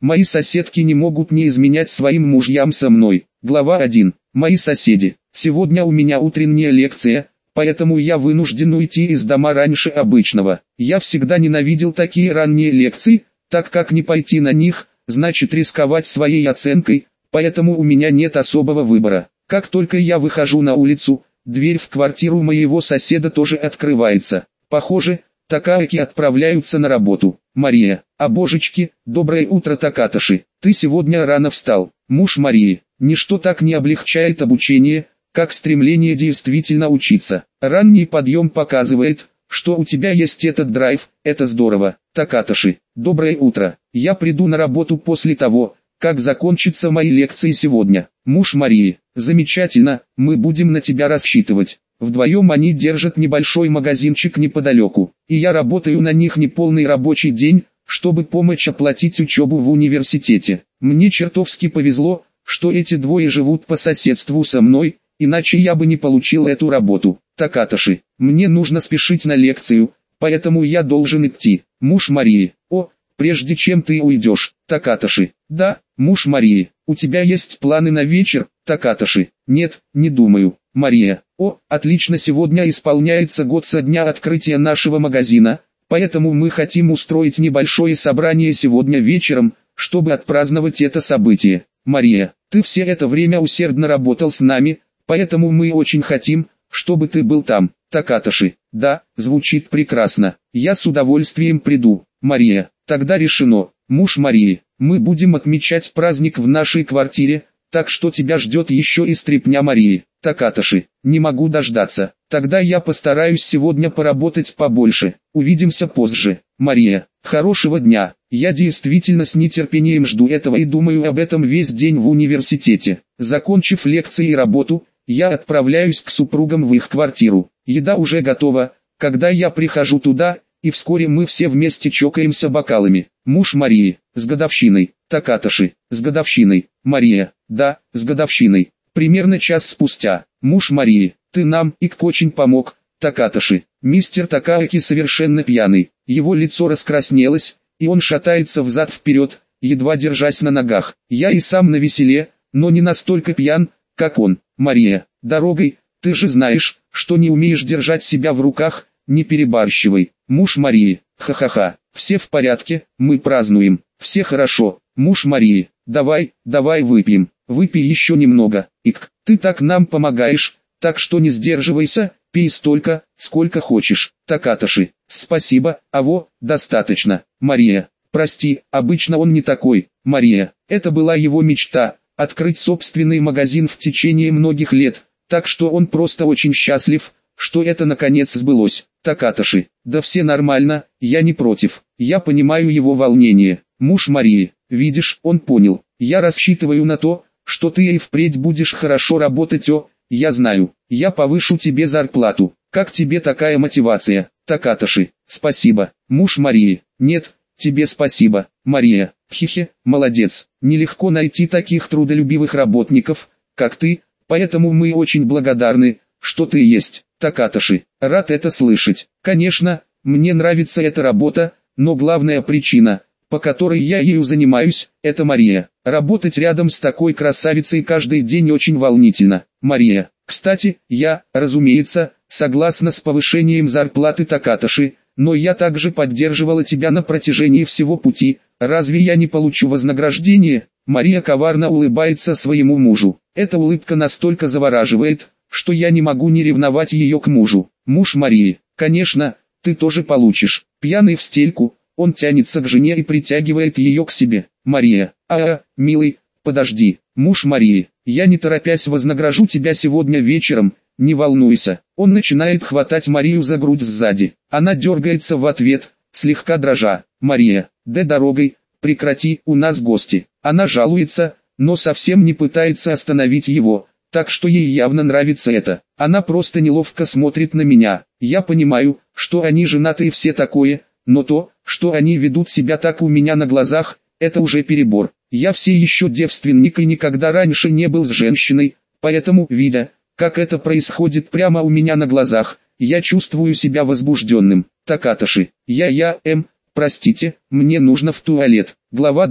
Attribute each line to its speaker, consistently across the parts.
Speaker 1: Мои соседки не могут не изменять своим мужьям со мной. Глава 1. Мои соседи. Сегодня у меня утренняя лекция, поэтому я вынужден уйти из дома раньше обычного. Я всегда ненавидел такие ранние лекции, так как не пойти на них, значит рисковать своей оценкой, поэтому у меня нет особого выбора. Как только я выхожу на улицу, дверь в квартиру моего соседа тоже открывается. Похоже, Такаки отправляются на работу. Мария, а божечки, доброе утро, Такаташи. Ты сегодня рано встал. Муж Марии, ничто так не облегчает обучение, как стремление действительно учиться. Ранний подъем показывает, что у тебя есть этот драйв, это здорово. Такаташи, доброе утро. Я приду на работу после того, как закончатся мои лекции сегодня. Муж Марии, замечательно, мы будем на тебя рассчитывать. Вдвоем они держат небольшой магазинчик неподалеку, и я работаю на них неполный рабочий день, чтобы помочь оплатить учебу в университете. Мне чертовски повезло, что эти двое живут по соседству со мной, иначе я бы не получил эту работу. Такаташи, мне нужно спешить на лекцию, поэтому я должен идти. Муж Марии, прежде чем ты уйдешь. Такаташи, да, муж Марии, у тебя есть планы на вечер? Такаташи, нет, не думаю. Мария, отлично, сегодня исполняется год со дня открытия нашего магазина, поэтому мы хотим устроить небольшое собрание сегодня вечером, чтобы отпраздновать это событие. Мария, ты все это время усердно работал с нами, поэтому мы очень хотим, чтобы ты был там. Такаташи, да, звучит прекрасно, я с удовольствием приду. Мария, тогда решено. Муж Марии, мы будем отмечать праздник в нашей квартире, так что тебя ждет еще и стряпня Марии. Такаташи, не могу дождаться. Тогда я постараюсь сегодня поработать побольше. Увидимся позже. Мария, хорошего дня. Я действительно с нетерпением жду этого и думаю об этом весь день в университете. Закончив лекции и работу, я отправляюсь к супругам в их квартиру. Еда уже готова, когда я прихожу туда, и вскоре мы все вместе чокаемся бокалами. Муж Марии, с годовщиной. Такаташи, с годовщиной. Мария, да, с годовщиной. Примерно час спустя. Муж Марии, ты нам, очень помог. Такаташи, мистер Такаки совершенно пьяный. Его лицо раскраснелось, и он шатается взад-вперед, едва держась на ногах. Я и сам навеселе, но не настолько пьян, как он. Мария, дорогой, ты же знаешь, что не умеешь держать себя в руках, не перебарщивай. Муж Марии, ха-ха-ха, все в порядке, мы празднуем, все хорошо. Муж Марии, давай выпьем, выпей еще немного. Ты так нам помогаешь, так что не сдерживайся, пей столько, сколько хочешь. Такаташи, спасибо, достаточно. Мария, прости, обычно он не такой. Мария, это была его мечта, открыть собственный магазин в течение многих лет, так что он просто очень счастлив, что это наконец сбылось. Такаташи, да все нормально, я не против, я понимаю его волнение. Муж Марии, видишь, он понял, я рассчитываю на то, что ты и впредь будешь хорошо работать. Я знаю, я повышу тебе зарплату. Как тебе такая мотивация? Такаташи, спасибо. Муж Марии, нет, тебе спасибо. Мария, хихи, молодец. Нелегко найти таких трудолюбивых работников, как ты, поэтому мы очень благодарны, что ты есть. Такаташи, рад это слышать. Конечно, мне нравится эта работа, но главная причина, по которой я ею занимаюсь, это Мария. Работать рядом с такой красавицей каждый день очень волнительно. Мария, кстати, я, разумеется, согласна с повышением зарплаты. Такаташи, но я также поддерживала тебя на протяжении всего пути, разве я не получу вознаграждение? Мария коварно улыбается своему мужу. Эта улыбка настолько завораживает, что я не могу не ревновать ее к мужу. Муж Марии, конечно, ты тоже получишь. Пьяный в стельку, он тянется к жене и притягивает ее к себе. Мария, милый, подожди. Муж Марии, я не торопясь вознагражу тебя сегодня вечером, не волнуйся. Он начинает хватать Марию за грудь сзади. Она дергается в ответ, слегка дрожа. Мария, дорогой, прекрати, у нас гости. Она жалуется, но совсем не пытается остановить его, так что ей явно нравится это. Она просто неловко смотрит на меня. Я понимаю, что они женаты и все такое, но то, что они ведут себя так у меня на глазах, это уже перебор. Я все еще девственник и никогда раньше не был с женщиной, поэтому, видя, как это происходит прямо у меня на глазах, я чувствую себя возбужденным. Такаташи, простите, мне нужно в туалет. Глава 2.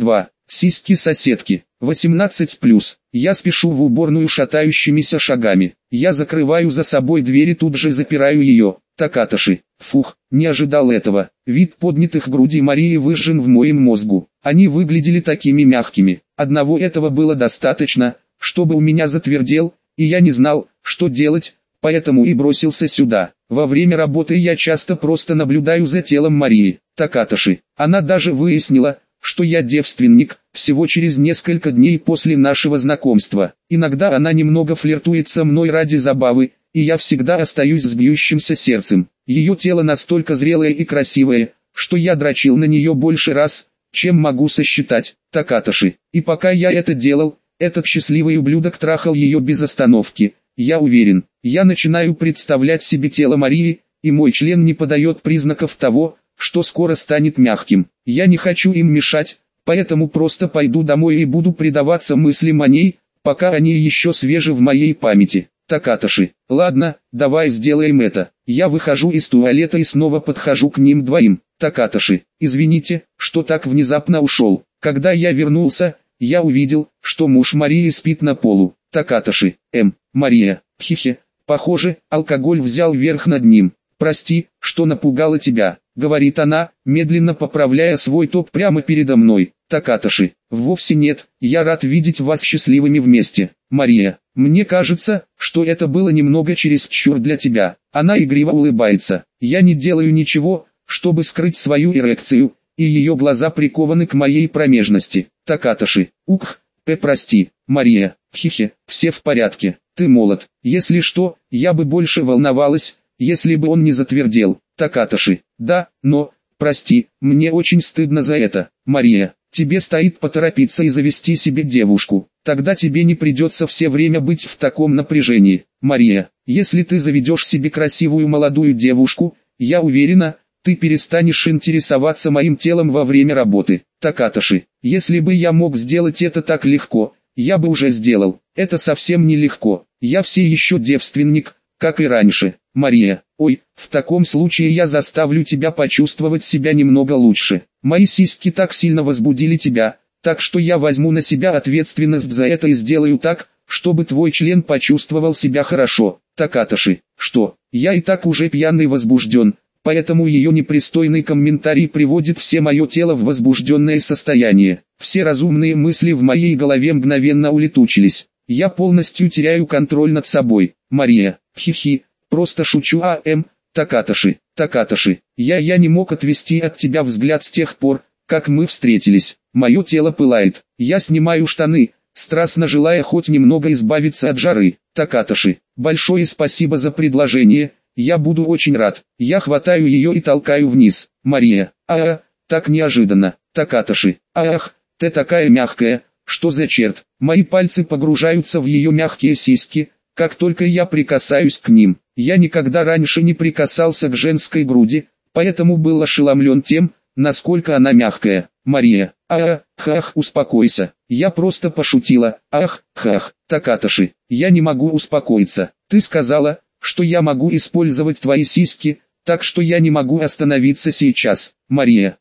Speaker 1: Сиськи соседки. 18+. Я спешу в уборную шатающимися шагами. Я закрываю за собой дверь и тут же запираю ее. Такаташи. Фух, не ожидал этого. Вид поднятых грудей Марии выжжен в моем мозгу. Они выглядели такими мягкими. Одного этого было достаточно, чтобы у меня затвердел, и я не знал, что делать, поэтому и бросился сюда. Во время работы я часто просто наблюдаю за телом Марии. Такаташи. Она даже выяснила, что я девственник, всего через несколько дней после нашего знакомства. Иногда она немного флиртует со мной ради забавы, и я всегда остаюсь с бьющимся сердцем. Ее тело настолько зрелое и красивое, что я дрочил на нее больше раз, чем могу сосчитать. Такаташи. И пока я это делал, этот счастливый ублюдок трахал ее без остановки. Я уверен, я начинаю представлять себе тело Марии, и мой член не подает признаков того, что скоро станет мягким. Я не хочу им мешать, поэтому просто пойду домой и буду предаваться мыслям о ней, пока они еще свежи в моей памяти. Такаташи. Ладно, давай сделаем это. Я выхожу из туалета и снова подхожу к ним двоим. Такаташи. Извините, что так внезапно ушел. Когда я вернулся, я увидел, что муж Марии спит на полу. Такаташи. Мария. Хихе. Похоже, алкоголь взял верх над ним. Прости, что напугала тебя, говорит она, медленно поправляя свой топ прямо передо мной. Такаташи. Вовсе нет, я рад видеть вас счастливыми вместе. Мария. Мне кажется, что это было немного чересчур для тебя. Она игриво улыбается. Я не делаю ничего, чтобы скрыть свою эрекцию, и ее глаза прикованы к моей промежности. Такаташи. Прости, Мария. Хихе. Все в порядке. Ты молод. Если что, я бы больше волновалась, если бы он не затвердел. Такаташи. Да, но, прости, мне очень стыдно за это. Мария. Тебе стоит поторопиться и завести себе девушку. Тогда тебе не придется все время быть в таком напряжении. Мария. Если ты заведешь себе красивую молодую девушку, я уверена, ты перестанешь интересоваться моим телом во время работы. Такаташи. Если бы я мог сделать это так легко, я бы уже сделал. Это совсем не легко. Я все еще девственник, как и раньше. Мария. Ой, в таком случае я заставлю тебя почувствовать себя немного лучше. Мои сиськи так сильно возбудили тебя, так что я возьму на себя ответственность за это и сделаю так, чтобы твой член почувствовал себя хорошо. Такаташи. Что? Я и так уже пьяный и возбужден, поэтому ее непристойный комментарий приводит все мое тело в возбужденное состояние. Все разумные мысли в моей голове мгновенно улетучились. Я полностью теряю контроль над собой. Мария. Хихи. Просто шучу. Такаташи. Такаташи. Я не мог отвести от тебя взгляд с тех пор, как мы встретились. Мое тело пылает. Я снимаю штаны, страстно желая хоть немного избавиться от жары. Такаташи. Большое спасибо за предложение. Я буду очень рад. Я хватаю ее и толкаю вниз. Мария. Так неожиданно. Такаташи. Ах, ты такая мягкая. Что за черт? Мои пальцы погружаются в ее мягкие сиськи, как только я прикасаюсь к ним. Я никогда раньше не прикасался к женской груди, поэтому был ошеломлен тем, насколько она мягкая. Мария. Успокойся. Я просто пошутила. Такаташи. Я не могу успокоиться. Ты сказала, что я могу использовать твои сиськи, так что я не могу остановиться сейчас. Мария.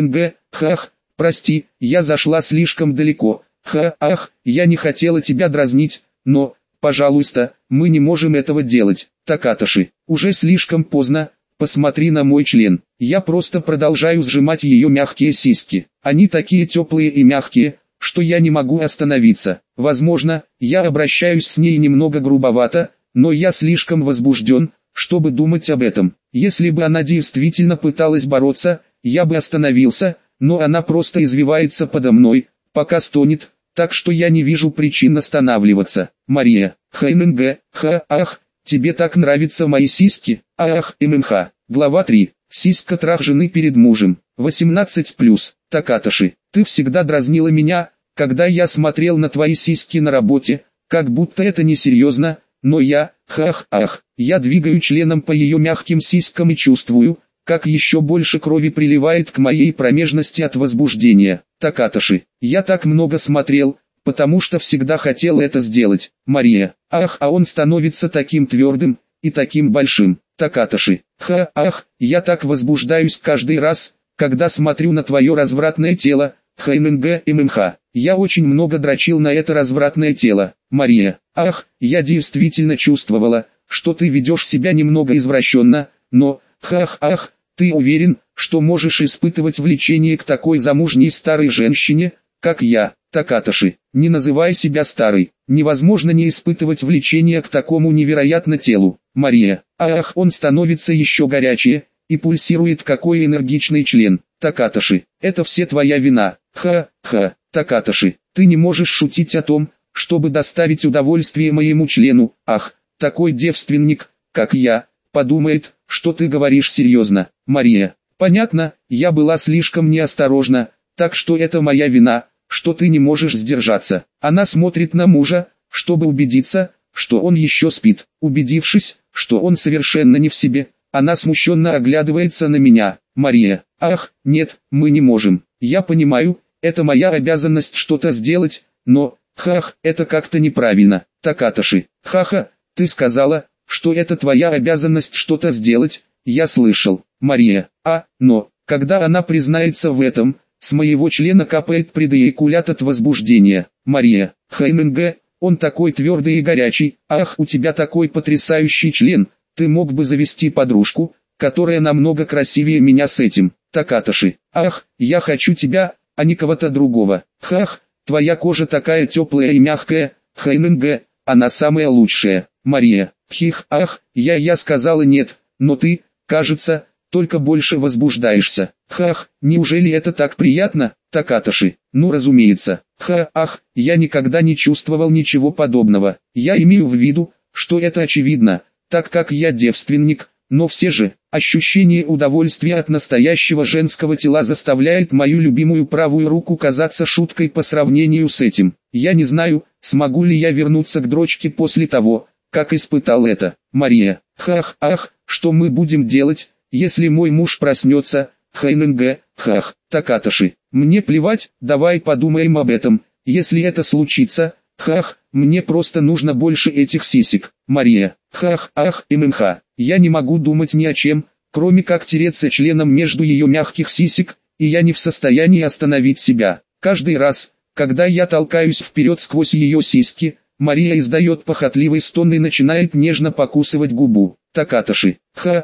Speaker 1: Прости, я зашла слишком далеко. Я не хотела тебя дразнить, но, пожалуйста, мы не можем этого делать. Такаташи. Уже слишком поздно, посмотри на мой член. Я просто продолжаю сжимать ее мягкие сиськи. Они такие теплые и мягкие, что я не могу остановиться. Возможно, я обращаюсь с ней немного грубовато, но я слишком возбужден, чтобы думать об этом. Если бы она действительно пыталась бороться, я бы остановился, но она просто извивается подо мной, пока стонет, так что я не вижу причин останавливаться. Мария. Тебе так нравятся мои сиськи? Глава 3. Сиська трах жены перед мужем. 18+. Такаташи. Ты всегда дразнила меня, когда я смотрел на твои сиськи на работе, как будто это несерьезно, но я, я двигаю членом по ее мягким сиськам и чувствую, как еще больше крови приливает к моей промежности от возбуждения. Такаташи. Я так много смотрел, потому что всегда хотел это сделать. Мария. Он становится таким твердым и таким большим. Такаташи. Я так возбуждаюсь каждый раз, когда смотрю на твое развратное тело, ХННГ, ММХ. Я очень много дрочил на это развратное тело. Мария. Ах, я действительно чувствовала, что ты ведешь себя немного извращенно, но, ах, ты уверен, что можешь испытывать влечение к такой замужней старой женщине, как я? Такатоши, не называй себя старой. Невозможно не испытывать влечение к такому невероятно телу. Мария. Ах, он становится еще горячее, и пульсирует какой энергичный член. Такатоши, это все твоя вина. Ха, Такатоши, ты не можешь шутить о том, чтобы доставить удовольствие моему члену. Ах, такой девственник, как я, подумает, что ты говоришь серьезно. Мария, понятно, я была слишком неосторожна, так что это моя вина, что ты не можешь сдержаться. Она смотрит на мужа, чтобы убедиться, что он еще спит. Убедившись, что он совершенно не в себе, она смущенно оглядывается на меня. Мария, ах, нет, мы не можем. Я понимаю, это моя обязанность что-то сделать, но, это как-то неправильно. Такатоши, ха-ха, ты сказала, что это твоя обязанность что-то сделать, я слышал. Мария, но, когда она признается в этом, с моего члена капает предэякулят от возбуждения. Мария, ХННГ, он такой твердый и горячий, ах, у тебя такой потрясающий член, ты мог бы завести подружку, которая намного красивее меня с этим. Такатоши, ах, я хочу тебя, а не кого-то другого. Твоя кожа такая теплая и мягкая, ХННГ, она самая лучшая. Мария, я сказала нет, но ты, кажется, только больше возбуждаешься. Неужели это так приятно? Такатоши, ну разумеется. Я никогда не чувствовал ничего подобного. Я имею в виду, что это очевидно, так как я девственник, но все же, ощущение удовольствия от настоящего женского тела заставляет мою любимую правую руку казаться шуткой по сравнению с этим. Я не знаю, смогу ли я вернуться к дрочке после того, как испытал это. Мария, что мы будем делать, если мой муж проснется? ХННГ, Такатоши, мне плевать, давай подумаем об этом, если это случится, мне просто нужно больше этих сисек. Мария, ММХ, я не могу думать ни о чем, кроме как тереться членом между ее мягких сисек, и я не в состоянии остановить себя. Каждый раз, когда я толкаюсь вперед сквозь ее сиськи, Мария издает похотливый стон и начинает нежно покусывать губу. Такатоши,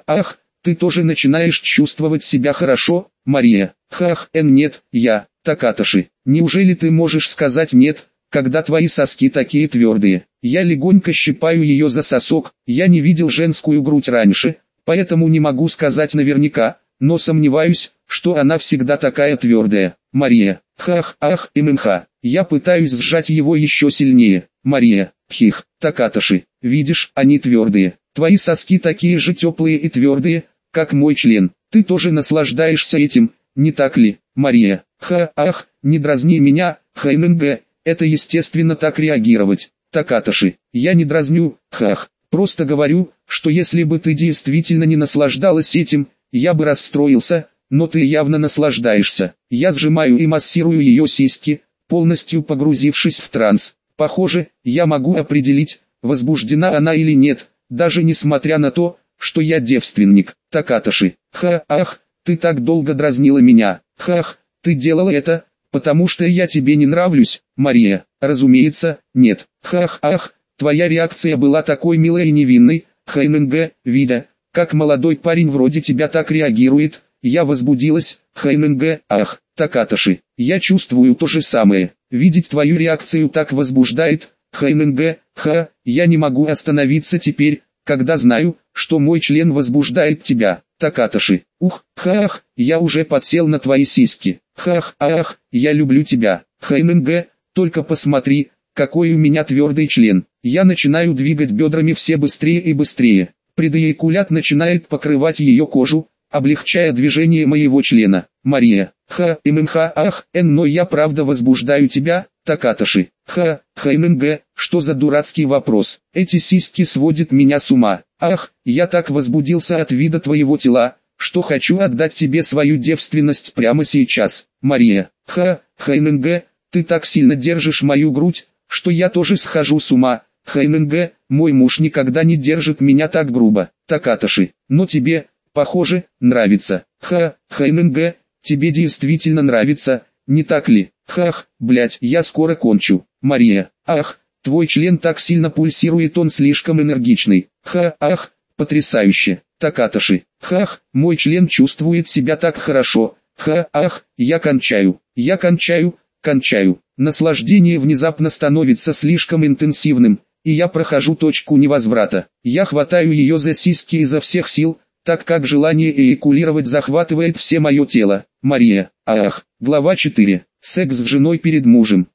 Speaker 1: ты тоже начинаешь чувствовать себя хорошо? Мария, нет, я, Такатоши, неужели ты можешь сказать нет, когда твои соски такие твердые? Я легонько щипаю ее за сосок, я не видел женскую грудь раньше, поэтому не могу сказать наверняка, но сомневаюсь, что она всегда такая твердая. Мария, ММХ, я пытаюсь сжать его еще сильнее. Мария, Такатоши, видишь, они твердые, твои соски такие же теплые и твердые, как мой член, ты тоже наслаждаешься этим, не так ли? Мария, не дразни меня, ХННГ, это естественно так реагировать. Такатоши, я не дразню, просто говорю, что если бы ты действительно не наслаждалась этим, я бы расстроился, но ты явно наслаждаешься. Я сжимаю и массирую ее сиськи, полностью погрузившись в транс. Похоже, я могу определить, возбуждена она или нет, даже несмотря на то, что я девственник. Такатоши, ты так долго дразнила меня. Ты делала это, потому что я тебе не нравлюсь. Мария, разумеется, нет. Твоя реакция была такой милой и невинной. ХННГ, видя, как молодой парень вроде тебя так реагирует, я возбудилась. ХННГ, Такатоши, я чувствую то же самое. Видеть твою реакцию так возбуждает. ХННГ, я не могу остановиться теперь, когда знаю, что мой член возбуждает тебя. Такатоши, я уже подсел на твои сиськи. Я люблю тебя. ХННГ, только посмотри, какой у меня твердый член. Я начинаю двигать бедрами все быстрее и быстрее. Предэякулят начинает покрывать ее кожу, облегчая движение моего члена. Мария, ММХ, но я правда возбуждаю тебя, Такатоши. ХННГ, что за дурацкий вопрос? Эти сиськи сводят меня с ума. Я так возбудился от вида твоего тела, что хочу отдать тебе свою девственность прямо сейчас. Мария, ХННГ, ты так сильно держишь мою грудь, что я тоже схожу с ума. ХННГ, мой муж никогда не держит меня так грубо. Такатоши, но тебе, похоже, нравится. ХННГ, тебе действительно нравится, не так ли? Хах, блять, я скоро кончу. Мария, ах, твой член так сильно пульсирует, он слишком энергичный. Ах, потрясающе. Такаташи, хах, мой член чувствует себя так хорошо. Ах, я кончаю, кончаю. Наслаждение внезапно становится слишком интенсивным, и я прохожу точку невозврата. Я хватаю ее за сиськи изо всех сил, так как желание эякулировать захватывает все мое тело. Мария, ах, глава 4. Секс с женой перед мужем.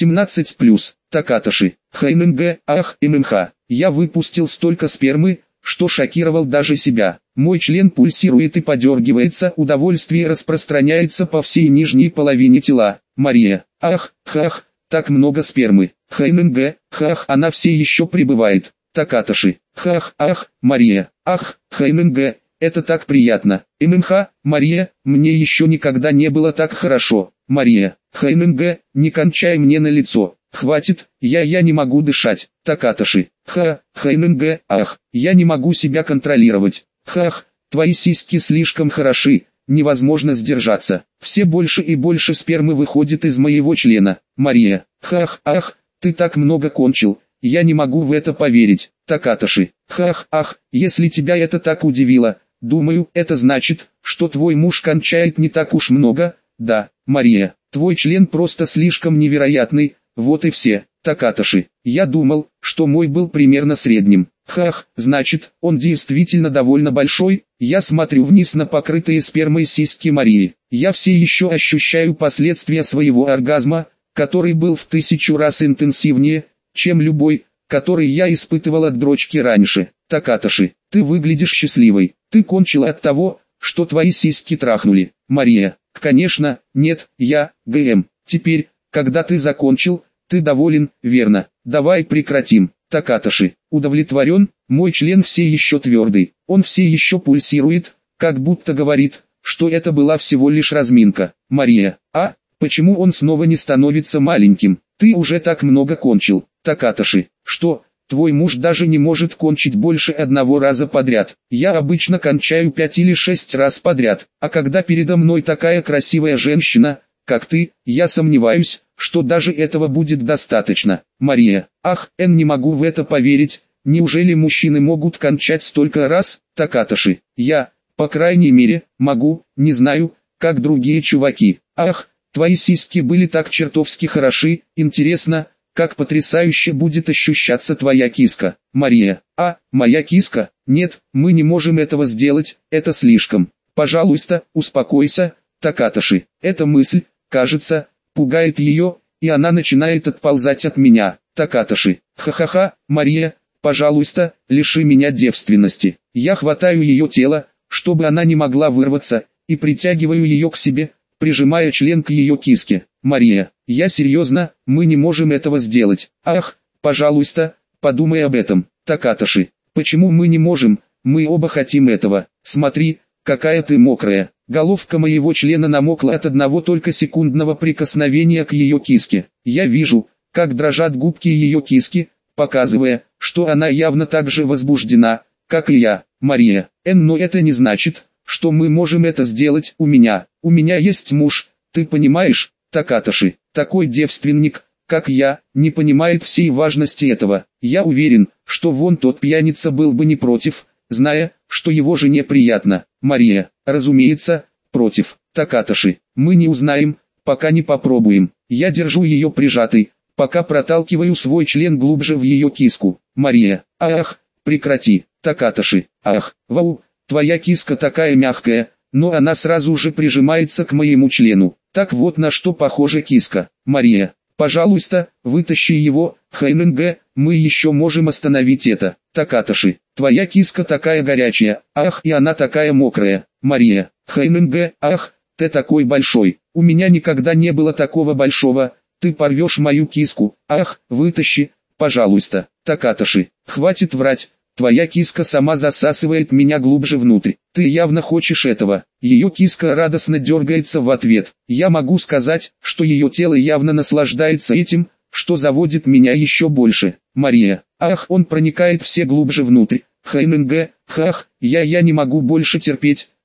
Speaker 1: 18+. Такаташи, хайннг, ах, ММХ. Я выпустил столько спермы, что шокировал даже себя. Мой член пульсирует и подергивается, удовольствие распространяется по всей нижней половине тела. Мария, ах, хах, так много спермы. Хайннг, хах, она все еще пребывает. Такаташи, хах, ах, Мария, ах, хайннг, это так приятно. ММХ, Мария, мне еще никогда не было так хорошо. Мария, хайннг, не кончай мне на лицо. Хватит, я не могу дышать. Такаташи, хайннг, ах, я не могу себя контролировать. Хах, твои сиськи слишком хороши, невозможно сдержаться. Все больше и больше спермы выходит из моего члена. Мария, хах, ах, ты так много кончил, я не могу в это поверить. Такаташи, хах, ах, если тебя это так удивило, думаю, это значит, что твой муж кончает не так уж много. Да, Мария, твой член просто слишком невероятный, вот и все. Такаташи, я думал, что мой был примерно средним. Хах, значит, он действительно довольно большой. Я смотрю вниз на покрытые спермой сиськи Марии. Я все еще ощущаю последствия своего оргазма, который был в 1000 раз интенсивнее, чем любой, который я испытывал от дрочки раньше. Такаташи, ты выглядишь счастливой. Ты кончила от того, что твои сиськи трахнули. Мария, конечно, нет, я, ГМ. Теперь, когда ты закончил, ты доволен, верно? Давай прекратим. Такаташи, удовлетворен, мой член все еще твердый. Он все еще пульсирует, как будто говорит, что это была всего лишь разминка. Мария, а, почему он снова не становится маленьким? Ты уже так много кончил. Такаташи, что, твой муж даже не может кончить больше одного раза подряд. Я обычно кончаю 5 или 6 раз подряд, а когда передо мной такая красивая женщина, как ты, я сомневаюсь, что даже этого будет достаточно. Мария, ах, не могу в это поверить, неужели мужчины могут кончать столько раз? Такаташи, я, по крайней мере, могу, не знаю, как другие чуваки. Ах, твои сиськи были так чертовски хороши, интересно, как потрясающе будет ощущаться твоя киска. Мария, а, моя киска? Нет, мы не можем этого сделать, это слишком. Пожалуйста, успокойся. Такаташи, эта мысль, кажется, пугает ее, и она начинает отползать от меня. Такаташи, ха-ха-ха, Мария, пожалуйста, лиши меня девственности. Я хватаю ее тело, чтобы она не могла вырваться, и притягиваю ее к себе, прижимая член к ее киске. Мария, я серьезно, мы не можем этого сделать. Ах, пожалуйста, подумай об этом. Такаташи, почему мы не можем? Мы оба хотим этого. Смотри, какая ты мокрая. Головка моего члена намокла от одного только секундного прикосновения к ее киске. Я вижу, как дрожат губки ее киски, показывая, что она явно так же возбуждена, как и я. Мария, но это не значит, что мы можем это сделать. У меня есть муж, ты понимаешь? Такаташи, такой девственник, как я, не понимает всей важности этого. Я уверен, что вон тот пьяница был бы не против, зная, что его жене приятно. Мария, разумеется, против. Такаташи, мы не узнаем, пока не попробуем. Я держу ее прижатой, пока проталкиваю свой член глубже в ее киску. Мария, ах, прекрати. Такаташи, ах, вау, твоя киска такая мягкая, но она сразу же прижимается к моему члену. Так вот на что похожа киска. Мария, пожалуйста, вытащи его. Хайннг, мы еще можем остановить это. Такаташи, твоя киска такая горячая, ах, и она такая мокрая. Мария, хайннг, ах, ты такой большой. У меня никогда не было такого большого. Ты порвешь мою киску. Ах, вытащи, пожалуйста. Такаташи, хватит врать. Твоя киска сама засасывает меня глубже внутрь. Ты явно хочешь этого. Ее киска радостно дергается в ответ. Я могу сказать, что ее тело явно наслаждается этим, что заводит меня еще больше. Мария, ах, он проникает все глубже внутрь. Хайннг, хах, я не могу больше терпеть.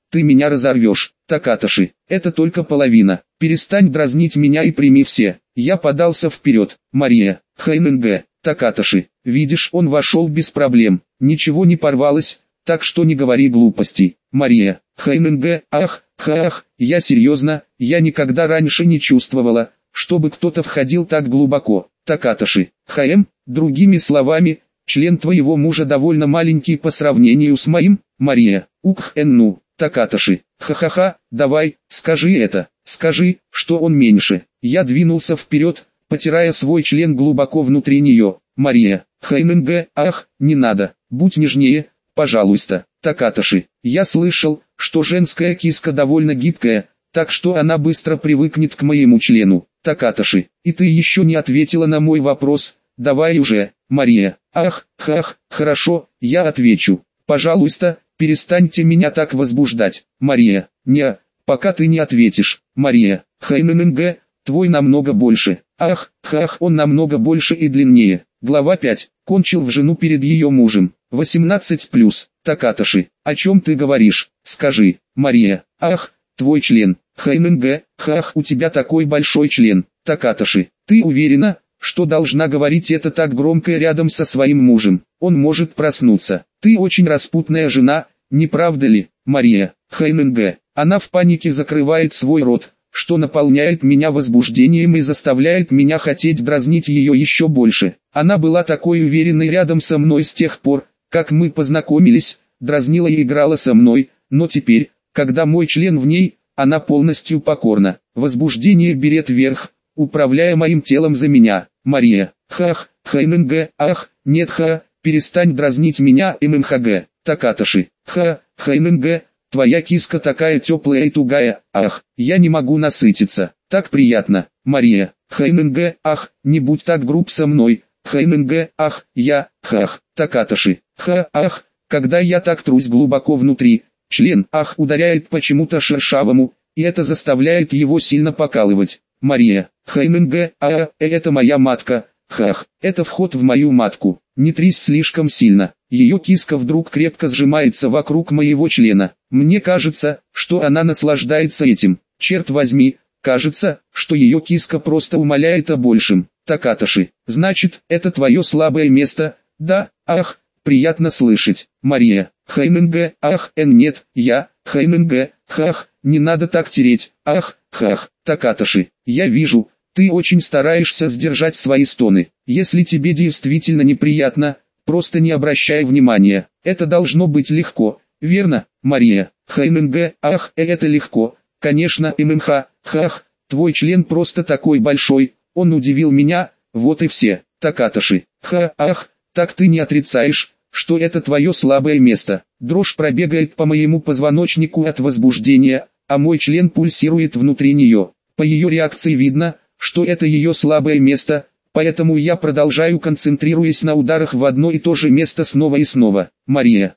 Speaker 1: ты меня разорвешь. Такаташи, это только половина. Перестань дразнить меня и прими все. Я подался вперед. Мария, Хайненге, Такаташи. Видишь, он вошел без проблем. Ничего не порвалось, так что не говори глупостей. Мария, Хайненге, ах, я серьезно, я никогда раньше не чувствовала, чтобы кто-то входил так глубоко. Такаташи, другими словами, член твоего мужа довольно маленький по сравнению с моим. Мария, Такаташи, давай, скажи это, скажи, что он меньше. Я двинулся вперед, потирая свой член глубоко внутри нее. Мария, не надо, будь нежнее, пожалуйста. Такаташи, я слышал, что женская киска довольно гибкая, так что она быстро привыкнет к моему члену. Такаташи, и ты еще не ответила на мой вопрос, давай уже. Мария, хорошо, я отвечу. Пожалуйста, перестаньте меня так возбуждать. Мария, пока ты не ответишь. Мария, твой намного больше. Он намного больше и длиннее. Глава 5. Кончил в жену перед ее мужем. 18+. Такаташи, о чем ты говоришь? Скажи. Мария, твой член. У тебя такой большой член. Такаташи, ты уверена, что должна говорить это так громко рядом со своим мужем? Он может проснуться. Ты очень распутная жена, не правда ли? Мария, она в панике закрывает свой рот, что наполняет меня возбуждением и заставляет меня хотеть дразнить ее еще больше. Она была такой уверенной рядом со мной с тех пор, как мы познакомились, дразнила и играла со мной, но теперь, когда мой член в ней, она полностью покорна. Возбуждение берет верх, управляя моим телом за меня. Мария, нет, перестань дразнить меня, Такаташи, твоя киска такая теплая и тугая, я не могу насытиться, так приятно. Мария, не будь так груб со мной, Такаташи, когда я так трусь глубоко внутри, член, ударяет почему-то шершавому, и это заставляет его сильно покалывать. Мария, это моя матка, это вход в мою матку, не трись слишком сильно. Ее киска вдруг крепко сжимается вокруг моего члена. Мне кажется, что она наслаждается этим. Черт возьми, кажется, что ее киска просто умоляет о большем. Такаташи, значит, это твое слабое место, да? Приятно слышать. Мария, нет, я, не надо так тереть, Такаташи, я вижу, ты очень стараешься сдержать свои стоны. Если тебе действительно неприятно, просто не обращай внимания. Это должно быть легко, верно, Мария? Это легко, конечно, твой член просто такой большой, он удивил меня, вот и все. Такаташи, так ты не отрицаешь, что это твое слабое место. Дрожь пробегает по моему позвоночнику от возбуждения, а мой член пульсирует внутри нее. По ее реакции видно, что это ее слабое место, поэтому я продолжаю, концентрируясь на ударах в одно и то же место снова и снова. Мария,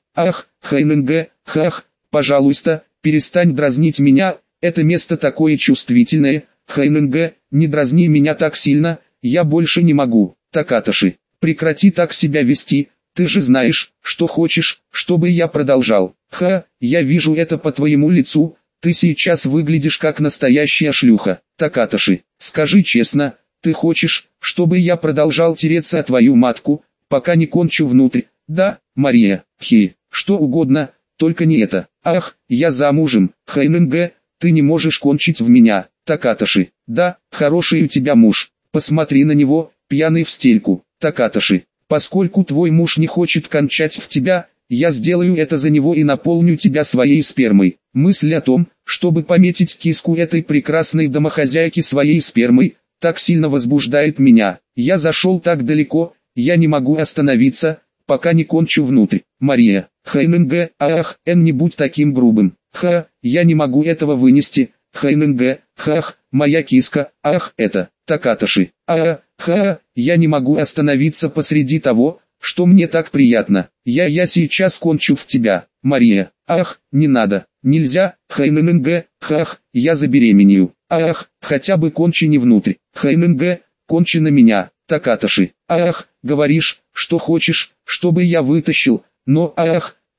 Speaker 1: пожалуйста, перестань дразнить меня, это место такое чувствительное, не дразни меня так сильно, я больше не могу. Такаташи, прекрати так себя вести, ты же знаешь, что хочешь, чтобы я продолжал. Я вижу это по твоему лицу, ты сейчас выглядишь как настоящая шлюха. Такаташи, скажи честно, ты хочешь, чтобы я продолжал тереться о твою матку, пока не кончу внутрь? Да, Мария, что угодно, только не это. Я замужем, ты не можешь кончить в меня. Такаташи, да, хороший у тебя муж, посмотри на него, пьяный в стельку. Такаташи, поскольку твой муж не хочет кончать в тебя, я сделаю это за него и наполню тебя своей спермой. Мысль о том, чтобы пометить киску этой прекрасной домохозяйки своей спермой, так сильно возбуждает меня. Я зашел так далеко, я не могу остановиться, пока не кончу внутрь. Мария, не будь таким грубым. Я не могу этого вынести. Моя киска, это, Такаташи, я не могу остановиться посреди того, что мне так приятно. Я сейчас кончу в тебя. Мария, не надо, нельзя, я забеременею. Хотя бы кончи не внутрь. Кончи на меня. Такаташи, говоришь, что хочешь, чтобы я вытащил, но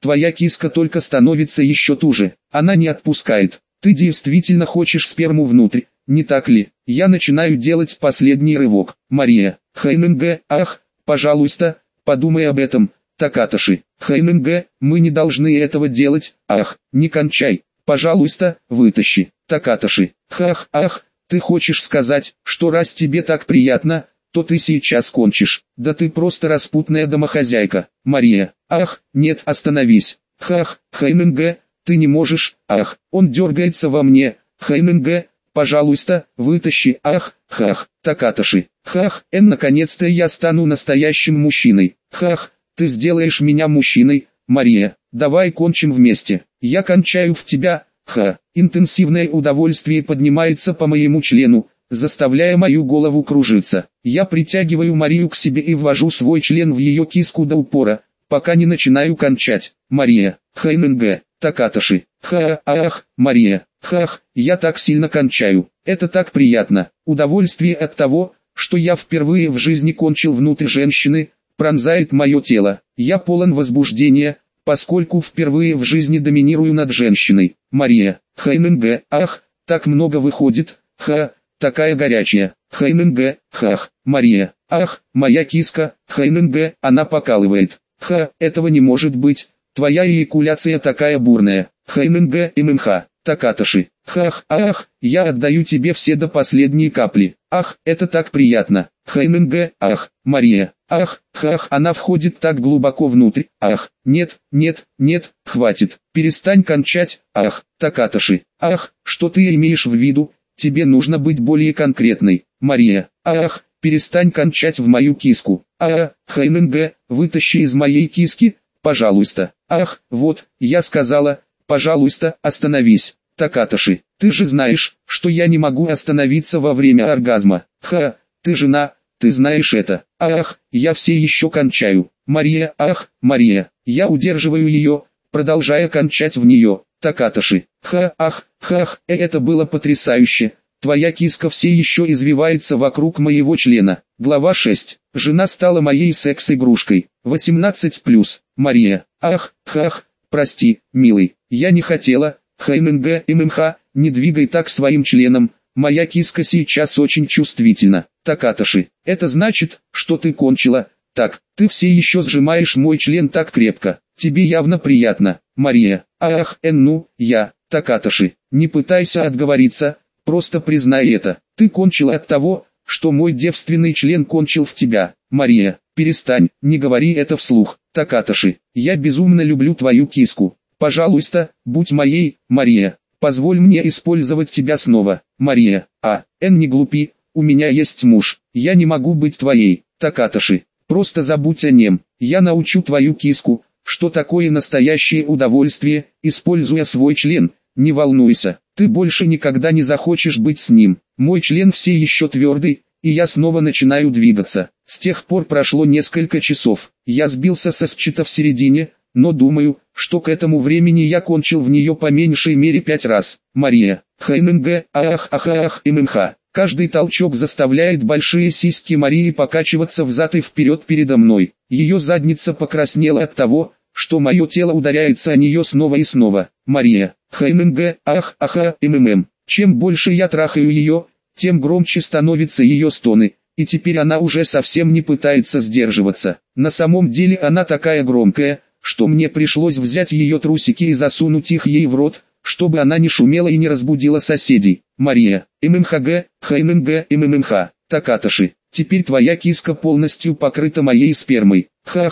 Speaker 1: твоя киска только становится еще туже. Она не отпускает. Ты действительно хочешь сперму внутрь, не так ли? Я начинаю делать последний рывок. Мария. Хайненге, ах, пожалуйста, подумай об этом. Такаташи. Хайненге, мы не должны этого делать. Ах, не кончай. Пожалуйста, вытащи. Такаташи. Хах, ах, ты хочешь сказать, что раз тебе так приятно, то ты сейчас кончишь. Да ты просто распутная домохозяйка. Мария. Ах, нет, остановись. Хах, Хайненге, ты не можешь. Ах, он дергается во мне. Хайненге, пожалуйста, вытащи. Ах, хах, Такаташи. Хах, наконец-то я стану настоящим мужчиной. Хах, ты сделаешь меня мужчиной. Мария, давай кончим вместе. Я кончаю в тебя. Интенсивное удовольствие поднимается по моему члену, заставляя мою голову кружиться. Я притягиваю Марию к себе и ввожу свой член в ее киску до упора, пока не начинаю кончать. Мария. Хайненге. Такаташи. Ах, Мария. Хах, я так сильно кончаю. Это так приятно. Удовольствие от того, что я впервые в жизни кончил внутрь женщины, пронзает мое тело. Я полон возбуждения, поскольку впервые в жизни доминирую над женщиной. Мария. Хайненге. Ах, так много выходит. Такая горячая. Хайненге. Хах. Мария. Ах, моя киска. Хайненге. Она покалывает. Этого не может быть. Твоя эякуляция такая бурная. Хайненге и ММХ. Такаташи. Хах, ах, я отдаю тебе все до последней капли. Ах, это так приятно. Хайненге, ах, Мария. Ах, хах, она входит так глубоко внутрь. Ах, нет, нет, нет, хватит. Перестань кончать. Ах, Такаташи. Ах, что ты имеешь в виду? Тебе нужно быть более конкретной. Мария. Ах, перестань кончать в мою киску. Хайненге, вытащи из моей киски, пожалуйста. Ах, вот, я сказала, пожалуйста, остановись. Такаташи, ты же знаешь, что я не могу остановиться во время оргазма. Ты жена, ты знаешь это. Ах, я все еще кончаю. Мария, ах, Мария, я удерживаю ее, продолжая кончать в нее. Такаташи. Ах, это было потрясающе. Твоя киска все еще извивается вокруг моего члена. Глава 6. Жена стала моей секс-игрушкой. 18+. Мария. Ах, прости, милый, я не хотела. Хайненге и ММХ, не двигай так своим членом. Моя киска сейчас очень чувствительна. Такаташи. Это значит, что ты кончила. Так, ты все еще сжимаешь мой член так крепко. Тебе явно приятно. Мария. Ах, я. Такаташи. Не пытайся отговориться. Просто признай это. Ты кончила от того, что мой девственный член кончил в тебя. Мария, перестань, не говори это вслух. Такаташи, я безумно люблю твою киску. Пожалуйста, будь моей. Мария, позволь мне использовать тебя снова. Мария, не глупи, у меня есть муж. Я не могу быть твоей. Такаташи, просто забудь о нем. Я научу твою киску, что такое настоящее удовольствие, используя свой член. Не волнуйся, ты больше никогда не захочешь быть с ним. Мой член все еще твердый, и я снова начинаю двигаться. С тех пор прошло несколько часов. Я сбился со счета в середине, но думаю, что к этому времени я кончил в нее по меньшей мере 5 раз. Мария. Хайненге, и ММХ. Каждый толчок заставляет большие сиськи Марии покачиваться взад и вперед передо мной. Ее задница покраснела от того, что мое тело ударяется о нее снова и снова. Мария. Хайненге, и МММ. Чем больше я трахаю ее, тем громче становятся ее стоны, и теперь она уже совсем не пытается сдерживаться. На самом деле она такая громкая, что мне пришлось взять ее трусики и засунуть их ей в рот, чтобы она не шумела и не разбудила соседей. Мария. ММХГ, Хайненге и ММХ. Такаташи. Теперь твоя киска полностью покрыта моей спермой.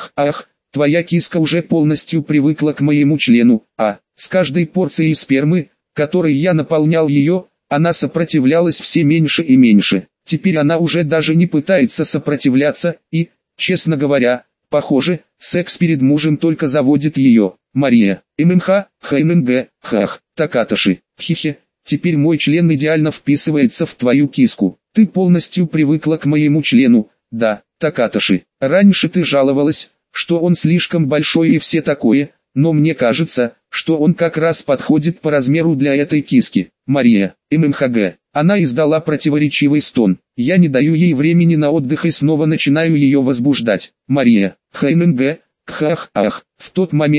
Speaker 1: Твоя киска уже полностью привыкла к моему члену, с каждой порцией спермы, которой я наполнял ее, она сопротивлялась все меньше и меньше. Теперь она уже даже не пытается сопротивляться и, честно говоря, похоже, секс перед мужем только заводит ее. Мария. ММХ, Хайненге, Такаташи. Хихи. Теперь мой член идеально вписывается в твою киску. Ты полностью привыкла к моему члену. Да, Такаташи. Раньше ты жаловалась, что он слишком большой и все такое, но мне кажется, что он как раз подходит по размеру для этой киски. Мария. ММХГ. Она издала противоречивый стон. Я не даю ей времени на отдых и снова начинаю ее возбуждать. Мария. Хайненге. В тот момент,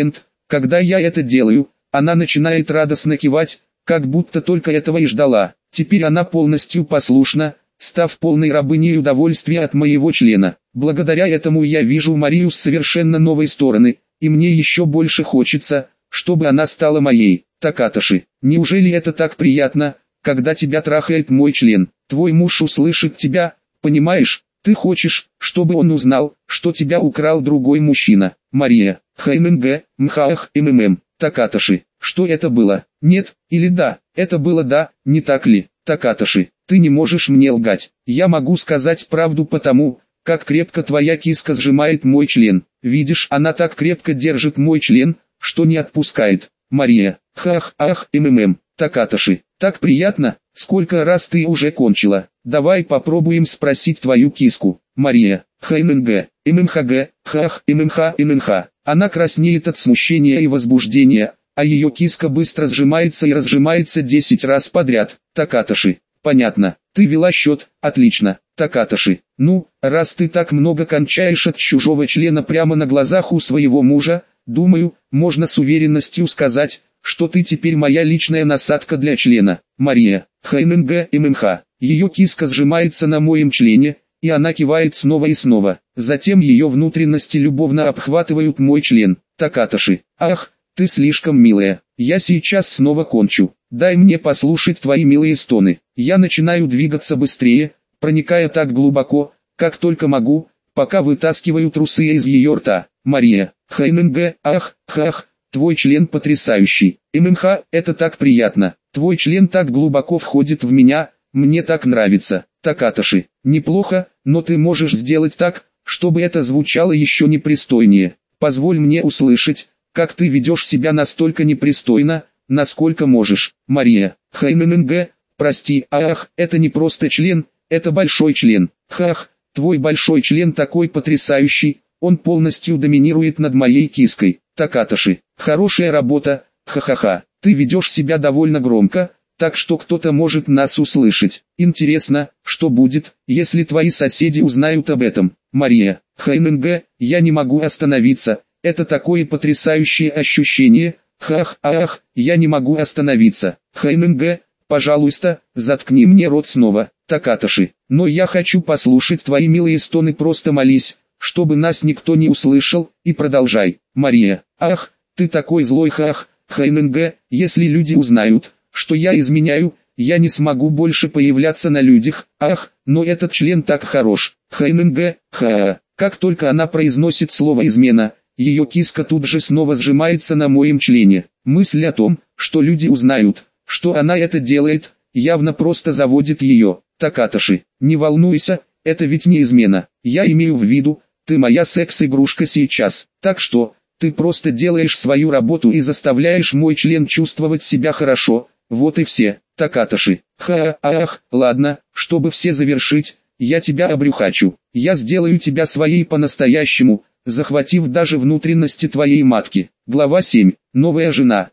Speaker 1: Когда я это делаю, она начинает радостно кивать, как будто только этого и ждала. Теперь она полностью послушна, став полной рабыней удовольствия от моего члена. Благодаря этому я вижу Марию с совершенно новой стороны, и мне еще больше хочется, чтобы она стала моей. Такатоши, неужели это так приятно, когда тебя трахает мой член? Твой муж услышит тебя, понимаешь? Ты хочешь, чтобы он узнал, что тебя украл другой мужчина. Мария, ХННГ, МХАХ, МММ. Такатоши, что это было? Нет, или да? Это было да, не так ли? Такатоши, ты не можешь мне лгать. Я могу сказать правду потому, как крепко твоя киска сжимает мой член. Видишь, она так крепко держит мой член, что не отпускает. Мария, хах, ах, МММ. Такатоши, так приятно, сколько раз ты уже кончила. Давай попробуем спросить твою киску. Мария, ХННГ, ММХГ, хах, ММХ, ННХ. Она краснеет от смущения и возбуждения, а ее киска быстро сжимается и разжимается 10 раз подряд. Такатоши, понятно, ты вела счет, отлично. Такатоши, ну, раз ты так много кончаешь от чужого члена прямо на глазах у своего мужа, думаю, можно с уверенностью сказать, что ты теперь моя личная насадка для члена. Мария, ХННГ, ММХ. Ее киска сжимается на моем члене, и она кивает снова и снова. Затем ее внутренности любовно обхватывают мой член. Такатоши, ах, ты слишком милая. Я сейчас снова кончу. Дай мне послушать твои милые стоны. Я начинаю двигаться быстрее, проникая так глубоко, как только могу, пока вытаскиваю трусы из ее рта. Мария, ХННГ, ах, хах, твой член потрясающий. ММХ, это так приятно. Твой член так глубоко входит в меня, мне так нравится. Такатоши, неплохо, но ты можешь сделать так, чтобы это звучало еще непристойнее. Позволь мне услышать, как ты ведешь себя настолько непристойно, насколько можешь. Мария, ХННГ, прости, ах, это не просто член, это большой член. Хах, твой большой член такой потрясающий, он полностью доминирует над моей киской. Такатоши, хорошая работа, ха-ха-ха. Ты ведешь себя довольно громко, так что кто-то может нас услышать. Интересно, что будет, если твои соседи узнают об этом. Мария, ХННГ, я не могу остановиться, это такое потрясающее ощущение, хах, ах, я не могу остановиться. ХННГ, пожалуйста, заткни мне рот снова. Такатоши, но я хочу послушать твои милые стоны, просто молись, чтобы нас никто не услышал, и продолжай. Мария, ах, ты такой злой, хах, ХННГ, если люди узнают, что я изменяю, я не смогу больше появляться на людях, ах, но этот член так хорош. ХННГ, ха. Как только она произносит слово измена, ее киска тут же снова сжимается на моем члене. Мысль о том, что люди узнают, что она это делает, явно просто заводит ее. Такатоши, не волнуйся, это ведь не измена. Я имею в виду, ты моя секс-игрушка сейчас. Так что, ты просто делаешь свою работу и заставляешь мой член чувствовать себя хорошо. Вот и все. Такатоши, ах, ладно, чтобы все завершить, я тебя обрюхачу. Я сделаю тебя своей по-настоящему, захватив даже внутренности твоей матки. Глава 7. Новая жена.